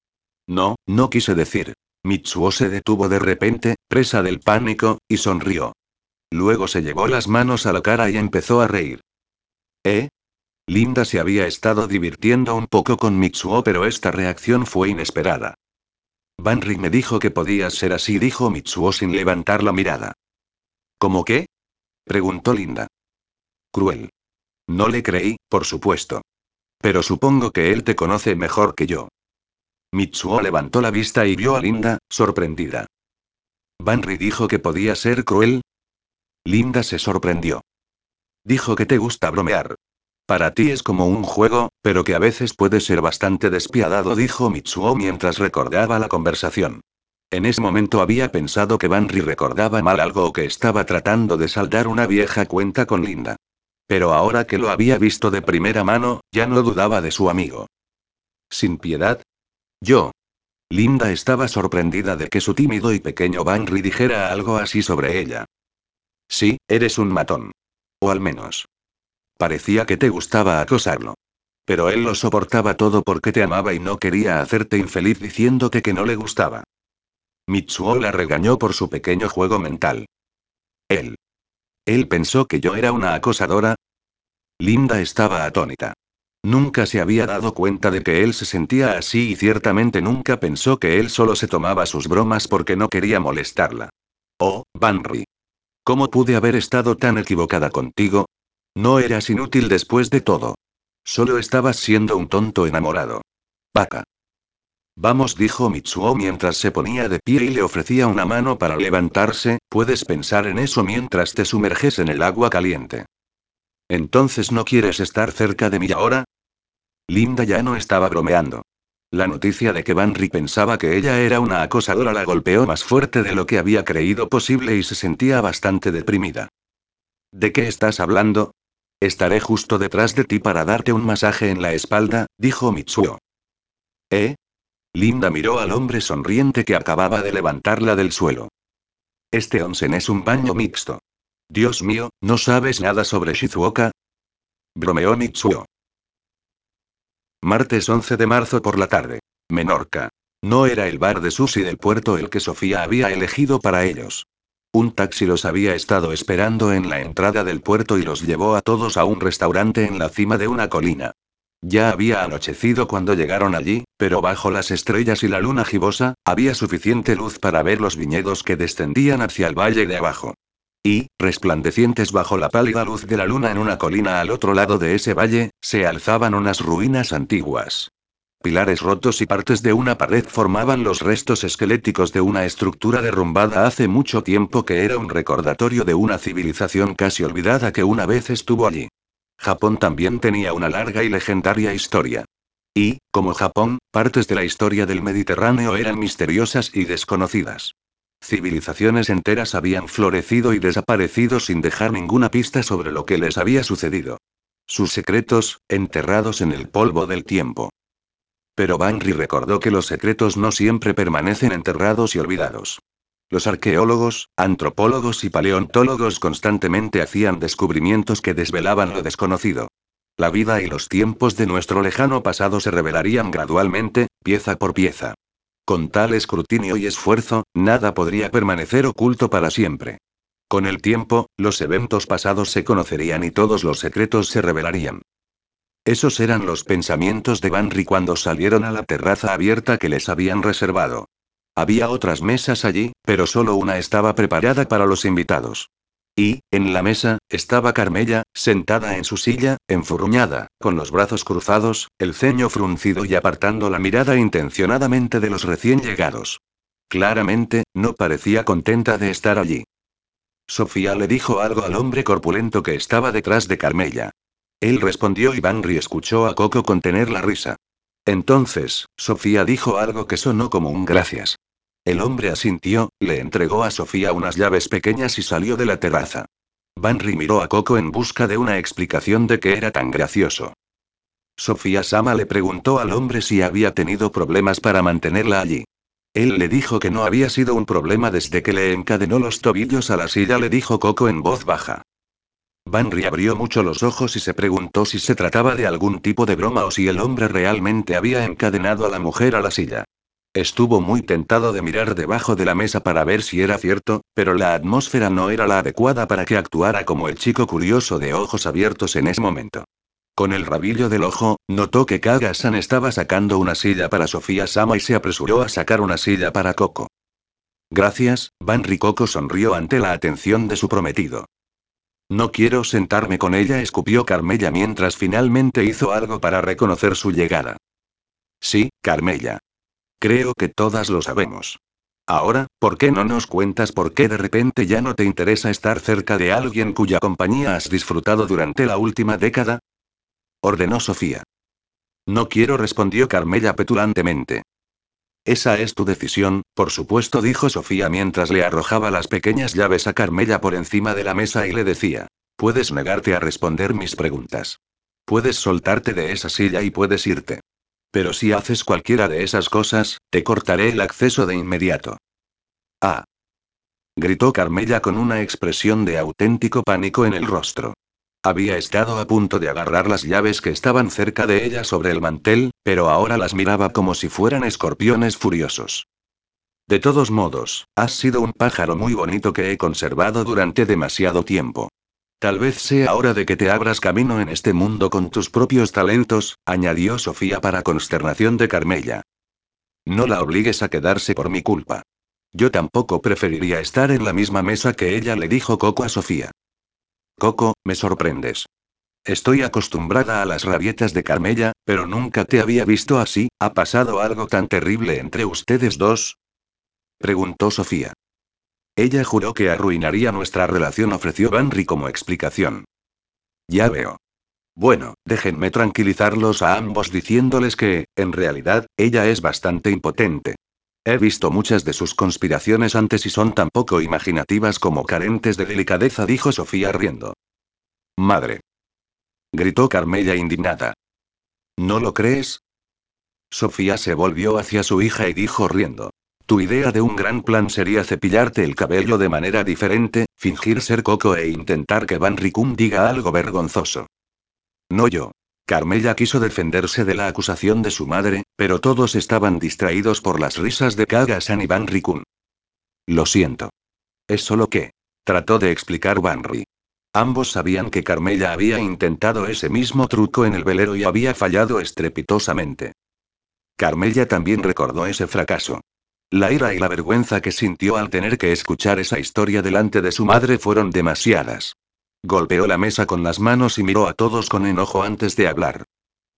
No, no quise decir. Mitsuo se detuvo de repente, presa del pánico, y sonrió. Luego se llevó las manos a la cara y empezó a reír. ¿Eh? Linda se había estado divirtiendo un poco con Mitsuo, pero esta reacción fue inesperada. Banri me dijo que podías ser así, dijo Mitsuo sin levantar la mirada. ¿Cómo qué? Preguntó Linda. Cruel. No le creí, por supuesto. Pero supongo que él te conoce mejor que yo. Mitsuo levantó la vista y vio a Linda, sorprendida. ¿Banri dijo que podía ser cruel? Linda se sorprendió. Dijo que te gusta bromear. Para ti es como un juego, pero que a veces puede ser bastante despiadado, dijo Mitsuo mientras recordaba la conversación. En ese momento había pensado que Banri recordaba mal algo o que estaba tratando de saldar una vieja cuenta con Linda. Pero ahora que lo había visto de primera mano, ya no dudaba de su amigo. ¿Sin piedad? Yo. Linda estaba sorprendida de que su tímido y pequeño Banri dijera algo así sobre ella. Sí, eres un matón. O al menos. Parecía que te gustaba acosarlo. Pero él lo soportaba todo porque te amaba y no quería hacerte infeliz diciéndote que no le gustaba. Mitsuo la regañó por su pequeño juego mental. Él. ¿Él pensó que yo era una acosadora? Linda estaba atónita. Nunca se había dado cuenta de que él se sentía así y ciertamente nunca pensó que él solo se tomaba sus bromas porque no quería molestarla. Oh, Banri. ¿Cómo pude haber estado tan equivocada contigo? No eras inútil después de todo. Solo estabas siendo un tonto enamorado. Vaca. Vamos, dijo Mitsuo mientras se ponía de pie y le ofrecía una mano para levantarse, puedes pensar en eso mientras te sumerges en el agua caliente. ¿Entonces no quieres estar cerca de mí ahora? Linda ya no estaba bromeando. La noticia de que Banri pensaba que ella era una acosadora la golpeó más fuerte de lo que había creído posible y se sentía bastante deprimida. ¿De qué estás hablando? Estaré justo detrás de ti para darte un masaje en la espalda, dijo Mitsuo. ¿Eh? Linda miró al hombre sonriente que acababa de levantarla del suelo. Este onsen es un baño mixto. Dios mío, ¿no sabes nada sobre Shizuoka? Bromeó Mitsuo. Martes 11 de marzo por la tarde. Menorca. No era el bar de sushi del puerto el que Sofía había elegido para ellos. Un taxi los había estado esperando en la entrada del puerto y los llevó a todos a un restaurante en la cima de una colina. Ya había anochecido cuando llegaron allí, pero bajo las estrellas y la luna gibosa, había suficiente luz para ver los viñedos que descendían hacia el valle de abajo. Y, resplandecientes bajo la pálida luz de la luna en una colina al otro lado de ese valle, se alzaban unas ruinas antiguas. Pilares rotos y partes de una pared formaban los restos esqueléticos de una estructura derrumbada hace mucho tiempo que era un recordatorio de una civilización casi olvidada que una vez estuvo allí. Japón también tenía una larga y legendaria historia. Y, como Japón, partes de la historia del Mediterráneo eran misteriosas y desconocidas. Civilizaciones enteras habían florecido y desaparecido sin dejar ninguna pista sobre lo que les había sucedido. Sus secretos, enterrados en el polvo del tiempo. Pero Banri recordó que los secretos no siempre permanecen enterrados y olvidados. Los arqueólogos, antropólogos y paleontólogos constantemente hacían descubrimientos que desvelaban lo desconocido. La vida y los tiempos de nuestro lejano pasado se revelarían gradualmente, pieza por pieza. Con tal escrutinio y esfuerzo, nada podría permanecer oculto para siempre. Con el tiempo, los eventos pasados se conocerían y todos los secretos se revelarían. Esos eran los pensamientos de Banri cuando salieron a la terraza abierta que les habían reservado. Había otras mesas allí, pero solo una estaba preparada para los invitados. Y, en la mesa, estaba Carmella, sentada en su silla, enfurruñada, con los brazos cruzados, el ceño fruncido y apartando la mirada intencionadamente de los recién llegados. Claramente, no parecía contenta de estar allí. Sofía le dijo algo al hombre corpulento que estaba detrás de Carmella. Él respondió y Banri escuchó a Coco contener la risa. Entonces, Sofía dijo algo que sonó como un gracias. El hombre asintió, le entregó a Sofía unas llaves pequeñas y salió de la terraza. Banri miró a Coco en busca de una explicación de qué era tan gracioso. Sofía Sama le preguntó al hombre si había tenido problemas para mantenerla allí. Él le dijo que no había sido un problema desde que le encadenó los tobillos a la silla, le dijo Coco en voz baja. Banri abrió mucho los ojos y se preguntó si se trataba de algún tipo de broma o si el hombre realmente había encadenado a la mujer a la silla. Estuvo muy tentado de mirar debajo de la mesa para ver si era cierto, pero la atmósfera no era la adecuada para que actuara como el chico curioso de ojos abiertos en ese momento. Con el rabillo del ojo, notó que Kaga-san estaba sacando una silla para Sofía-sama y se apresuró a sacar una silla para Coco. Gracias, Banri. Coco sonrió ante la atención de su prometido. No quiero sentarme con ella, escupió Carmella mientras finalmente hizo algo para reconocer su llegada. Sí, Carmella. Creo que todas lo sabemos. Ahora, ¿por qué no nos cuentas por qué de repente ya no te interesa estar cerca de alguien cuya compañía has disfrutado durante la última década? Ordenó Sofía. No quiero, respondió Carmella petulantemente. Esa es tu decisión, por supuesto, dijo Sofía mientras le arrojaba las pequeñas llaves a Carmella por encima de la mesa y le decía. Puedes negarte a responder mis preguntas. Puedes soltarte de esa silla y puedes irte. Pero si haces cualquiera de esas cosas, te cortaré el acceso de inmediato. Ah. Gritó Carmella con una expresión de auténtico pánico en el rostro. Había estado a punto de agarrar las llaves que estaban cerca de ella sobre el mantel, pero ahora las miraba como si fueran escorpiones furiosos. De todos modos, has sido un pájaro muy bonito que he conservado durante demasiado tiempo. Tal vez sea hora de que te abras camino en este mundo con tus propios talentos, añadió Sofía para consternación de Carmella. No la obligues a quedarse por mi culpa. Yo tampoco preferiría estar en la misma mesa que ella, le dijo Coco a Sofía. Coco, me sorprendes. Estoy acostumbrada a las rabietas de Carmella, pero nunca te había visto así. ¿Ha pasado algo tan terrible entre ustedes dos? Preguntó Sofía. Ella juró que arruinaría nuestra relación, ofreció Banri como explicación. Ya veo. Bueno, déjenme tranquilizarlos a ambos diciéndoles que, en realidad, ella es bastante impotente. He visto muchas de sus conspiraciones antes y son tan poco imaginativas como carentes de delicadeza, dijo Sofía riendo. Madre. Gritó Carmella indignada. ¿No lo crees? Sofía se volvió hacia su hija y dijo riendo. Tu idea de un gran plan sería cepillarte el cabello de manera diferente, fingir ser Coco e intentar que Van Rikun diga algo vergonzoso. No yo. Carmella quiso defenderse de la acusación de su madre, pero todos estaban distraídos por las risas de Kaga-san y Van Rikun. Lo siento. Es solo que. Trató de explicar Banri. Ambos sabían que Carmella había intentado ese mismo truco en el velero y había fallado estrepitosamente. Carmella también recordó ese fracaso. La ira y la vergüenza que sintió al tener que escuchar esa historia delante de su madre fueron demasiadas. Golpeó la mesa con las manos y miró a todos con enojo antes de hablar.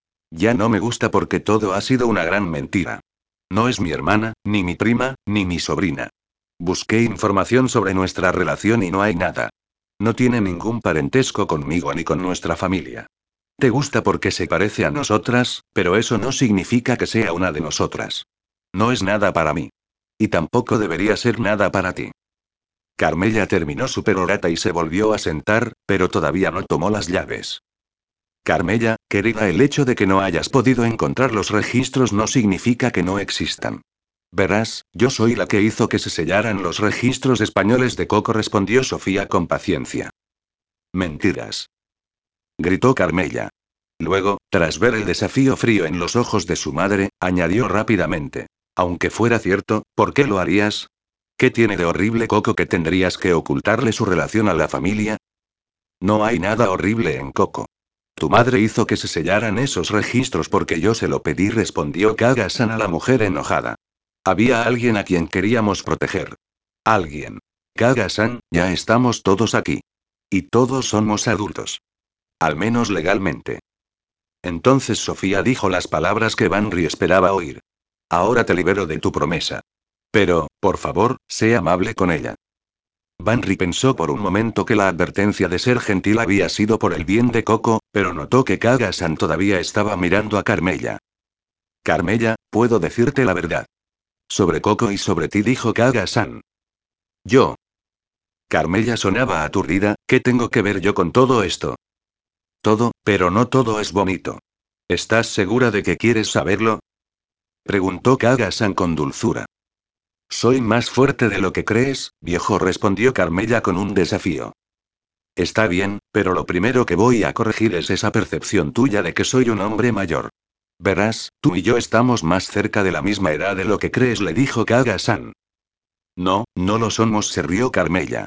Ya no me gusta porque todo ha sido una gran mentira. No es mi hermana, ni mi prima, ni mi sobrina. Busqué información sobre nuestra relación y no hay nada. No tiene ningún parentesco conmigo ni con nuestra familia. Te gusta porque se parece a nosotras, pero eso no significa que sea una de nosotras. No es nada para mí. Y tampoco debería ser nada para ti. Carmella terminó su perorata y se volvió a sentar, pero todavía no tomó las llaves. Carmella, querida, el hecho de que no hayas podido encontrar los registros no significa que no existan. Verás, yo soy la que hizo que se sellaran los registros españoles de Coco, respondió Sofía con paciencia. Mentiras. Gritó Carmella. Luego, tras ver el desafío frío en los ojos de su madre, añadió rápidamente. Aunque fuera cierto, ¿por qué lo harías? ¿Qué tiene de horrible Coco que tendrías que ocultarle su relación a la familia? No hay nada horrible en Coco. Tu madre hizo que se sellaran esos registros porque yo se lo pedí, respondió Kaga-san a la mujer enojada. Había alguien a quien queríamos proteger. Alguien. Kaga-san, ya estamos todos aquí. Y todos somos adultos. Al menos legalmente. Entonces Sofía dijo las palabras que Banri esperaba oír. Ahora te libero de tu promesa. Pero, por favor, sé amable con ella. Banri pensó por un momento que la advertencia de ser gentil había sido por el bien de Coco, pero notó que Kaga-san todavía estaba mirando a Carmella. Carmella, puedo decirte la verdad. Sobre Coco y sobre ti, dijo Kaga-san. Yo. Carmella sonaba aturdida, ¿qué tengo que ver yo con todo esto? Todo, pero no todo es bonito. ¿Estás segura de que quieres saberlo? Preguntó Kaga-san con dulzura. Soy más fuerte de lo que crees, viejo, respondió Carmella con un desafío. Está bien, pero lo primero que voy a corregir es esa percepción tuya de que soy un hombre mayor. Verás, tú y yo estamos más cerca de la misma edad de lo que crees, le dijo Kaga-san. No, no lo somos, se rió Carmella.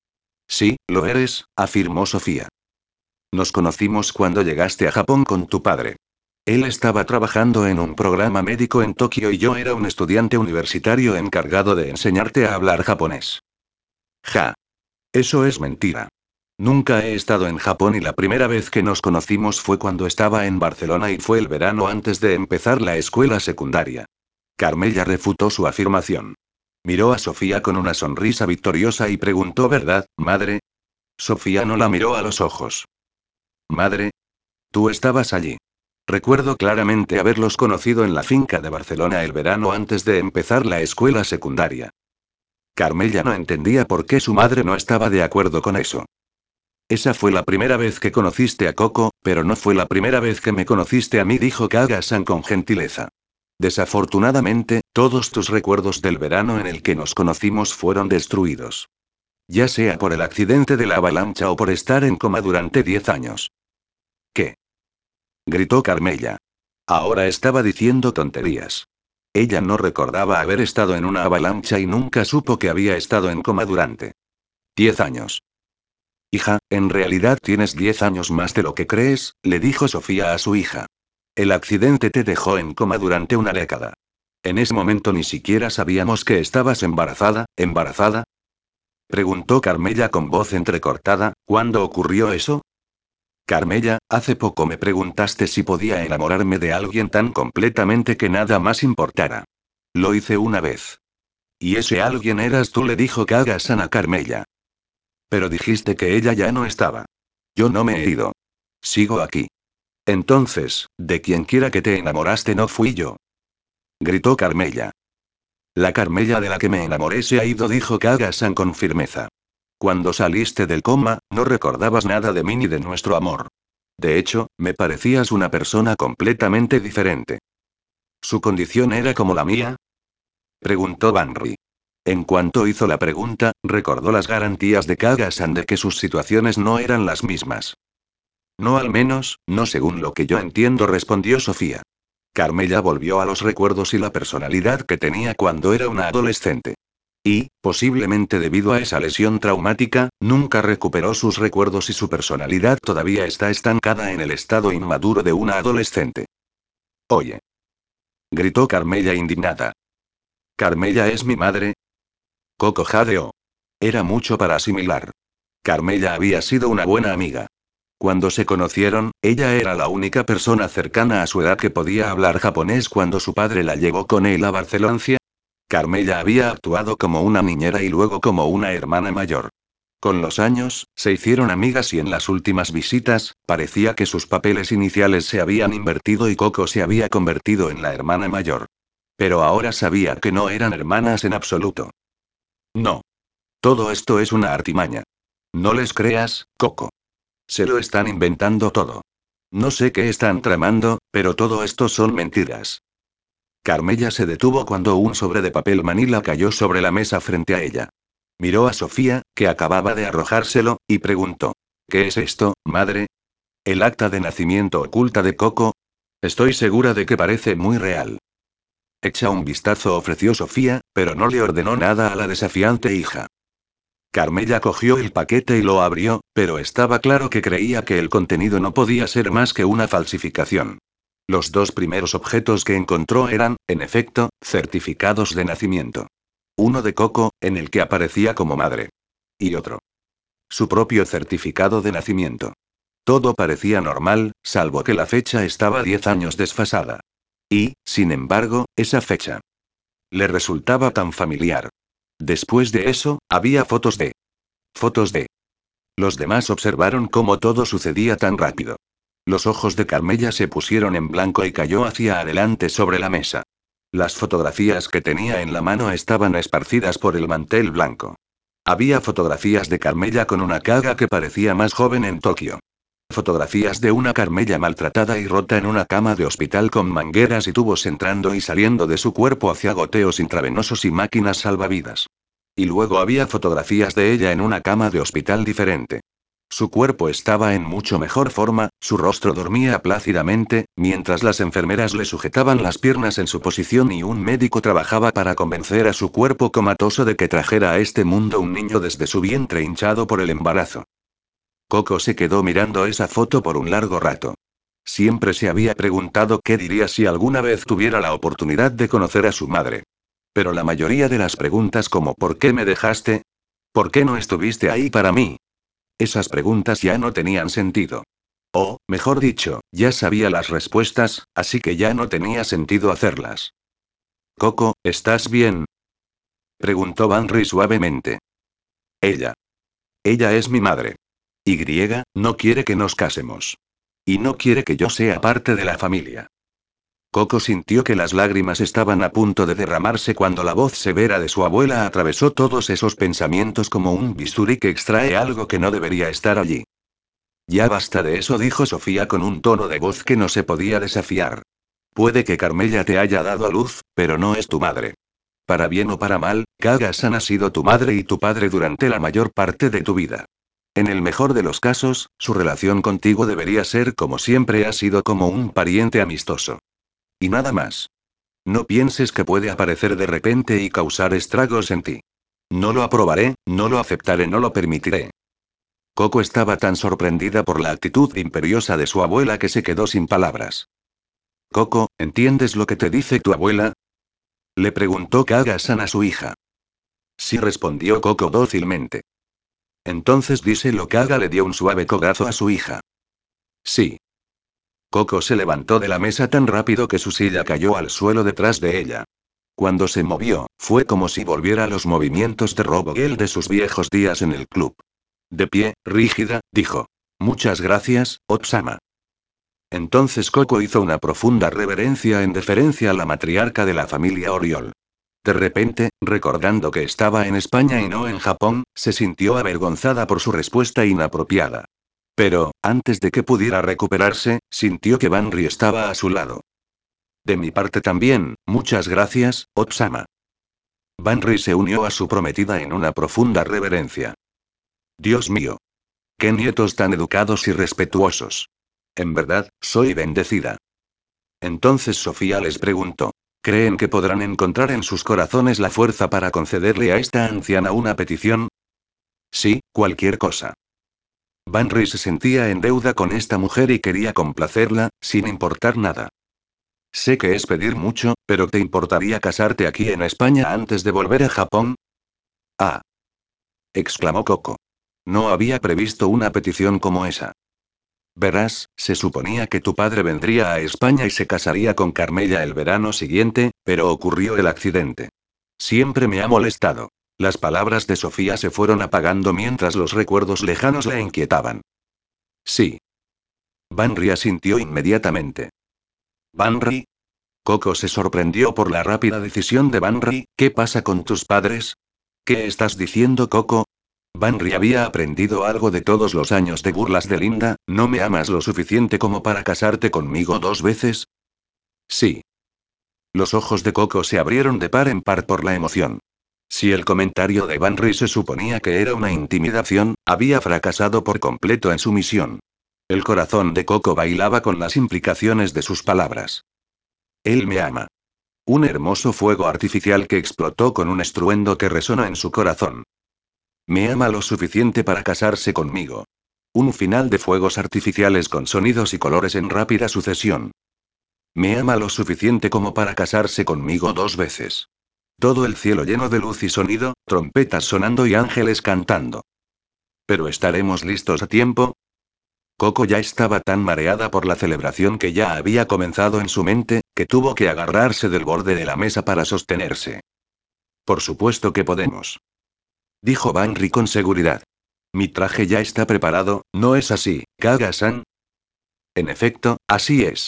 Sí, lo eres, afirmó Sofía. Nos conocimos cuando llegaste a Japón con tu padre. Él estaba trabajando en un programa médico en Tokio y yo era un estudiante universitario encargado de enseñarte a hablar japonés. Ja. Eso es mentira. Nunca he estado en Japón y la primera vez que nos conocimos fue cuando estaba en Barcelona y fue el verano antes de empezar la escuela secundaria. Carmella refutó su afirmación. Miró a Sofía con una sonrisa victoriosa y preguntó: ¿Verdad, madre? Sofía no la miró a los ojos. Madre, tú estabas allí. Recuerdo claramente haberlos conocido en la finca de Barcelona el verano antes de empezar la escuela secundaria. Carmella no entendía por qué su madre no estaba de acuerdo con eso. Esa fue la primera vez que conociste a Coco, pero no fue la primera vez que me conociste a mí, dijo Kaga-san con gentileza. Desafortunadamente, todos tus recuerdos del verano en el que nos conocimos fueron destruidos. Ya sea por el accidente de la avalancha o por estar en coma durante 10 años. ¿Qué? Gritó Carmella. Ahora estaba diciendo tonterías. Ella no recordaba haber estado en una avalancha y nunca supo que había estado en coma durante 10 años. Hija, en realidad tienes 10 años más de lo que crees, le dijo Sofía a su hija. El accidente te dejó en coma durante una década. En ese momento ni siquiera sabíamos que estabas embarazada. ¿Embarazada? Preguntó Carmella con voz entrecortada. ¿Cuándo ocurrió eso? Carmella, hace poco me preguntaste si podía enamorarme de alguien tan completamente que nada más importara. Lo hice una vez. Y ese alguien eras tú, le dijo Kaga-san a Carmella. Pero dijiste que ella ya no estaba. Yo no me he ido. Sigo aquí. Entonces, de quien quiera que te enamoraste no fui yo. Gritó Carmella. La Carmella de la que me enamoré se ha ido, dijo Kaga-san con firmeza. Cuando saliste del coma, no recordabas nada de mí ni de nuestro amor. De hecho, me parecías una persona completamente diferente. ¿Su condición era como la mía? Preguntó Banri. En cuanto hizo la pregunta, recordó las garantías de Kaga-san de que sus situaciones no eran las mismas. No, al menos, no según lo que yo entiendo, respondió Sofía. Carmella volvió a los recuerdos y la personalidad que tenía cuando era una adolescente. Y, posiblemente debido a esa lesión traumática, nunca recuperó sus recuerdos y su personalidad todavía está estancada en el estado inmaduro de una adolescente. Oye. Gritó Carmella indignada. ¿Carmella es mi madre? Coco jadeó. Era mucho para asimilar. Carmella había sido una buena amiga. Cuando se conocieron, ella era la única persona cercana a su edad que podía hablar japonés cuando su padre la llevó con él a Barcelona. Carmella había actuado como una niñera y luego como una hermana mayor. Con los años, se hicieron amigas y en las últimas visitas, parecía que sus papeles iniciales se habían invertido y Coco se había convertido en la hermana mayor. Pero ahora sabía que no eran hermanas en absoluto. No. Todo esto es una artimaña. No les creas, Coco. Se lo están inventando todo. No sé qué están tramando, pero todo esto son mentiras. Carmella se detuvo cuando un sobre de papel manila cayó sobre la mesa frente a ella. Miró a Sofía, que acababa de arrojárselo, y preguntó. ¿Qué es esto, madre? ¿El acta de nacimiento oculta de Coco? Estoy segura de que parece muy real. Echa un vistazo, ofreció Sofía, pero no le ordenó nada a la desafiante hija. Carmella cogió el paquete y lo abrió, pero estaba claro que creía que el contenido no podía ser más que una falsificación. Los dos primeros objetos que encontró eran, en efecto, certificados de nacimiento. Uno de Coco, en el que aparecía como madre. Y otro. Su propio certificado de nacimiento. Todo parecía normal, salvo que la fecha estaba 10 años desfasada. Y, sin embargo, esa fecha le resultaba tan familiar. Después de eso, había fotos de... Fotos de... Los demás observaron cómo todo sucedía tan rápido. Los ojos de Carmella se pusieron en blanco y cayó hacia adelante sobre la mesa. Las fotografías que tenía en la mano estaban esparcidas por el mantel blanco. Había fotografías de Carmella con una Kaga que parecía más joven en Tokio. Fotografías de una Carmella maltratada y rota en una cama de hospital con mangueras y tubos entrando y saliendo de su cuerpo hacia goteos intravenosos y máquinas salvavidas. Y luego había fotografías de ella en una cama de hospital diferente. Su cuerpo estaba en mucho mejor forma, su rostro dormía plácidamente, mientras las enfermeras le sujetaban las piernas en su posición y un médico trabajaba para convencer a su cuerpo comatoso de que trajera a este mundo un niño desde su vientre hinchado por el embarazo. Coco se quedó mirando esa foto por un largo rato. Siempre se había preguntado qué diría si alguna vez tuviera la oportunidad de conocer a su madre. Pero la mayoría de las preguntas como ¿por qué me dejaste? ¿Por qué no estuviste ahí para mí? Esas preguntas ya no tenían sentido. O, mejor dicho, ya sabía las respuestas, así que ya no tenía sentido hacerlas. Coco, ¿estás bien? Preguntó Banry suavemente. Ella. Ella es mi madre. Y, no quiere que nos casemos. Y no quiere que yo sea parte de la familia. Coco sintió que las lágrimas estaban a punto de derramarse cuando la voz severa de su abuela atravesó todos esos pensamientos como un bisturí que extrae algo que no debería estar allí. Ya basta de eso, dijo Sofía con un tono de voz que no se podía desafiar. Puede que Carmella te haya dado a luz, pero no es tu madre. Para bien o para mal, Kaga-san ha sido tu madre y tu padre durante la mayor parte de tu vida. En el mejor de los casos, su relación contigo debería ser como siempre ha sido, como un pariente amistoso. Y nada más. No pienses que puede aparecer de repente y causar estragos en ti. No lo aprobaré, no lo aceptaré, no lo permitiré. Coco estaba tan sorprendida por la actitud imperiosa de su abuela que se quedó sin palabras. Coco, ¿entiendes lo que te dice tu abuela? Le preguntó Kaga-san a su hija. Sí, respondió Coco dócilmente. Entonces díselo. Kaga le dio un suave codazo a su hija. Sí. Coco se levantó de la mesa tan rápido que su silla cayó al suelo detrás de ella. Cuando se movió, fue como si volviera a los movimientos de Robogel de sus viejos días en el club. De pie, rígida, dijo. Muchas gracias, Otsama. Entonces Coco hizo una profunda reverencia en deferencia a la matriarca de la familia Oriol. De repente, recordando que estaba en España y no en Japón, se sintió avergonzada por su respuesta inapropiada. Pero, antes de que pudiera recuperarse, sintió que Banri estaba a su lado. De mi parte también, muchas gracias, Otsama. Banri se unió a su prometida en una profunda reverencia. Dios mío. Qué nietos tan educados y respetuosos. En verdad, soy bendecida. Entonces Sofía les preguntó. ¿Creen que podrán encontrar en sus corazones la fuerza para concederle a esta anciana una petición? Sí, cualquier cosa. Banri se sentía en deuda con esta mujer y quería complacerla, sin importar nada. Sé que es pedir mucho, pero ¿te importaría casarte aquí en España antes de volver a Japón? Ah, exclamó Coco. No había previsto una petición como esa. Verás, se suponía que tu padre vendría a España y se casaría con Carmella el verano siguiente, pero ocurrió el accidente. Siempre me ha molestado. Las palabras de Sofía se fueron apagando mientras los recuerdos lejanos la inquietaban. Sí. Banri asintió inmediatamente. ¿Banri? Coco se sorprendió por la rápida decisión de Banri. ¿Qué pasa con tus padres? ¿Qué estás diciendo, Coco? Banri había aprendido algo de todos los años de burlas de Linda. ¿No me amas lo suficiente como para casarte conmigo 2 veces? Sí. Los ojos de Coco se abrieron de par en par por la emoción. Si el comentario de Banri se suponía que era una intimidación, había fracasado por completo en su misión. El corazón de Coco bailaba con las implicaciones de sus palabras. Él me ama. Un hermoso fuego artificial que explotó con un estruendo que resonó en su corazón. Me ama lo suficiente para casarse conmigo. Un final de fuegos artificiales con sonidos y colores en rápida sucesión. Me ama lo suficiente como para casarse conmigo 2 veces. Todo el cielo lleno de luz y sonido, trompetas sonando y ángeles cantando. ¿Pero estaremos listos a tiempo? Coco ya estaba tan mareada por la celebración que ya había comenzado en su mente, que tuvo que agarrarse del borde de la mesa para sostenerse. Por supuesto que podemos. Dijo Banri con seguridad. Mi traje ya está preparado, ¿no es así, Kaga-san? En efecto, así es.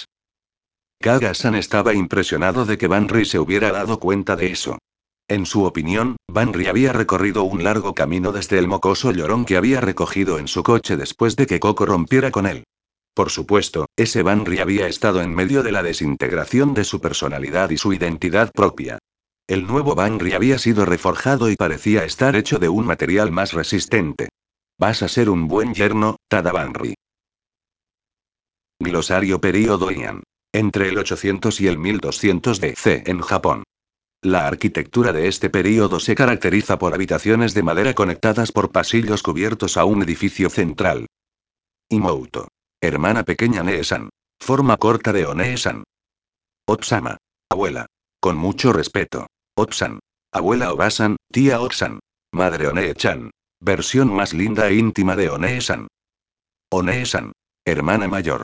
Kaga-san estaba impresionado de que Banri se hubiera dado cuenta de eso. En su opinión, Banri había recorrido un largo camino desde el mocoso llorón que había recogido en su coche después de que Coco rompiera con él. Por supuesto, ese Banri había estado en medio de la desintegración de su personalidad y su identidad propia. El nuevo Banri había sido reforjado y parecía estar hecho de un material más resistente. Vas a ser un buen yerno, Tadabanri. Glosario período Heian. Entre el 800 y el 1200 DC en Japón. La arquitectura de este período se caracteriza por habitaciones de madera conectadas por pasillos cubiertos a un edificio central. Imouto. Hermana pequeña Nee-san. Forma corta de Onee-san. Otsama. Abuela. Con mucho respeto. Otsan. Abuela Obasan, tía Otsan. Madre Onee-chan. Versión más linda e íntima de Onee-san. Onee-san. Hermana mayor.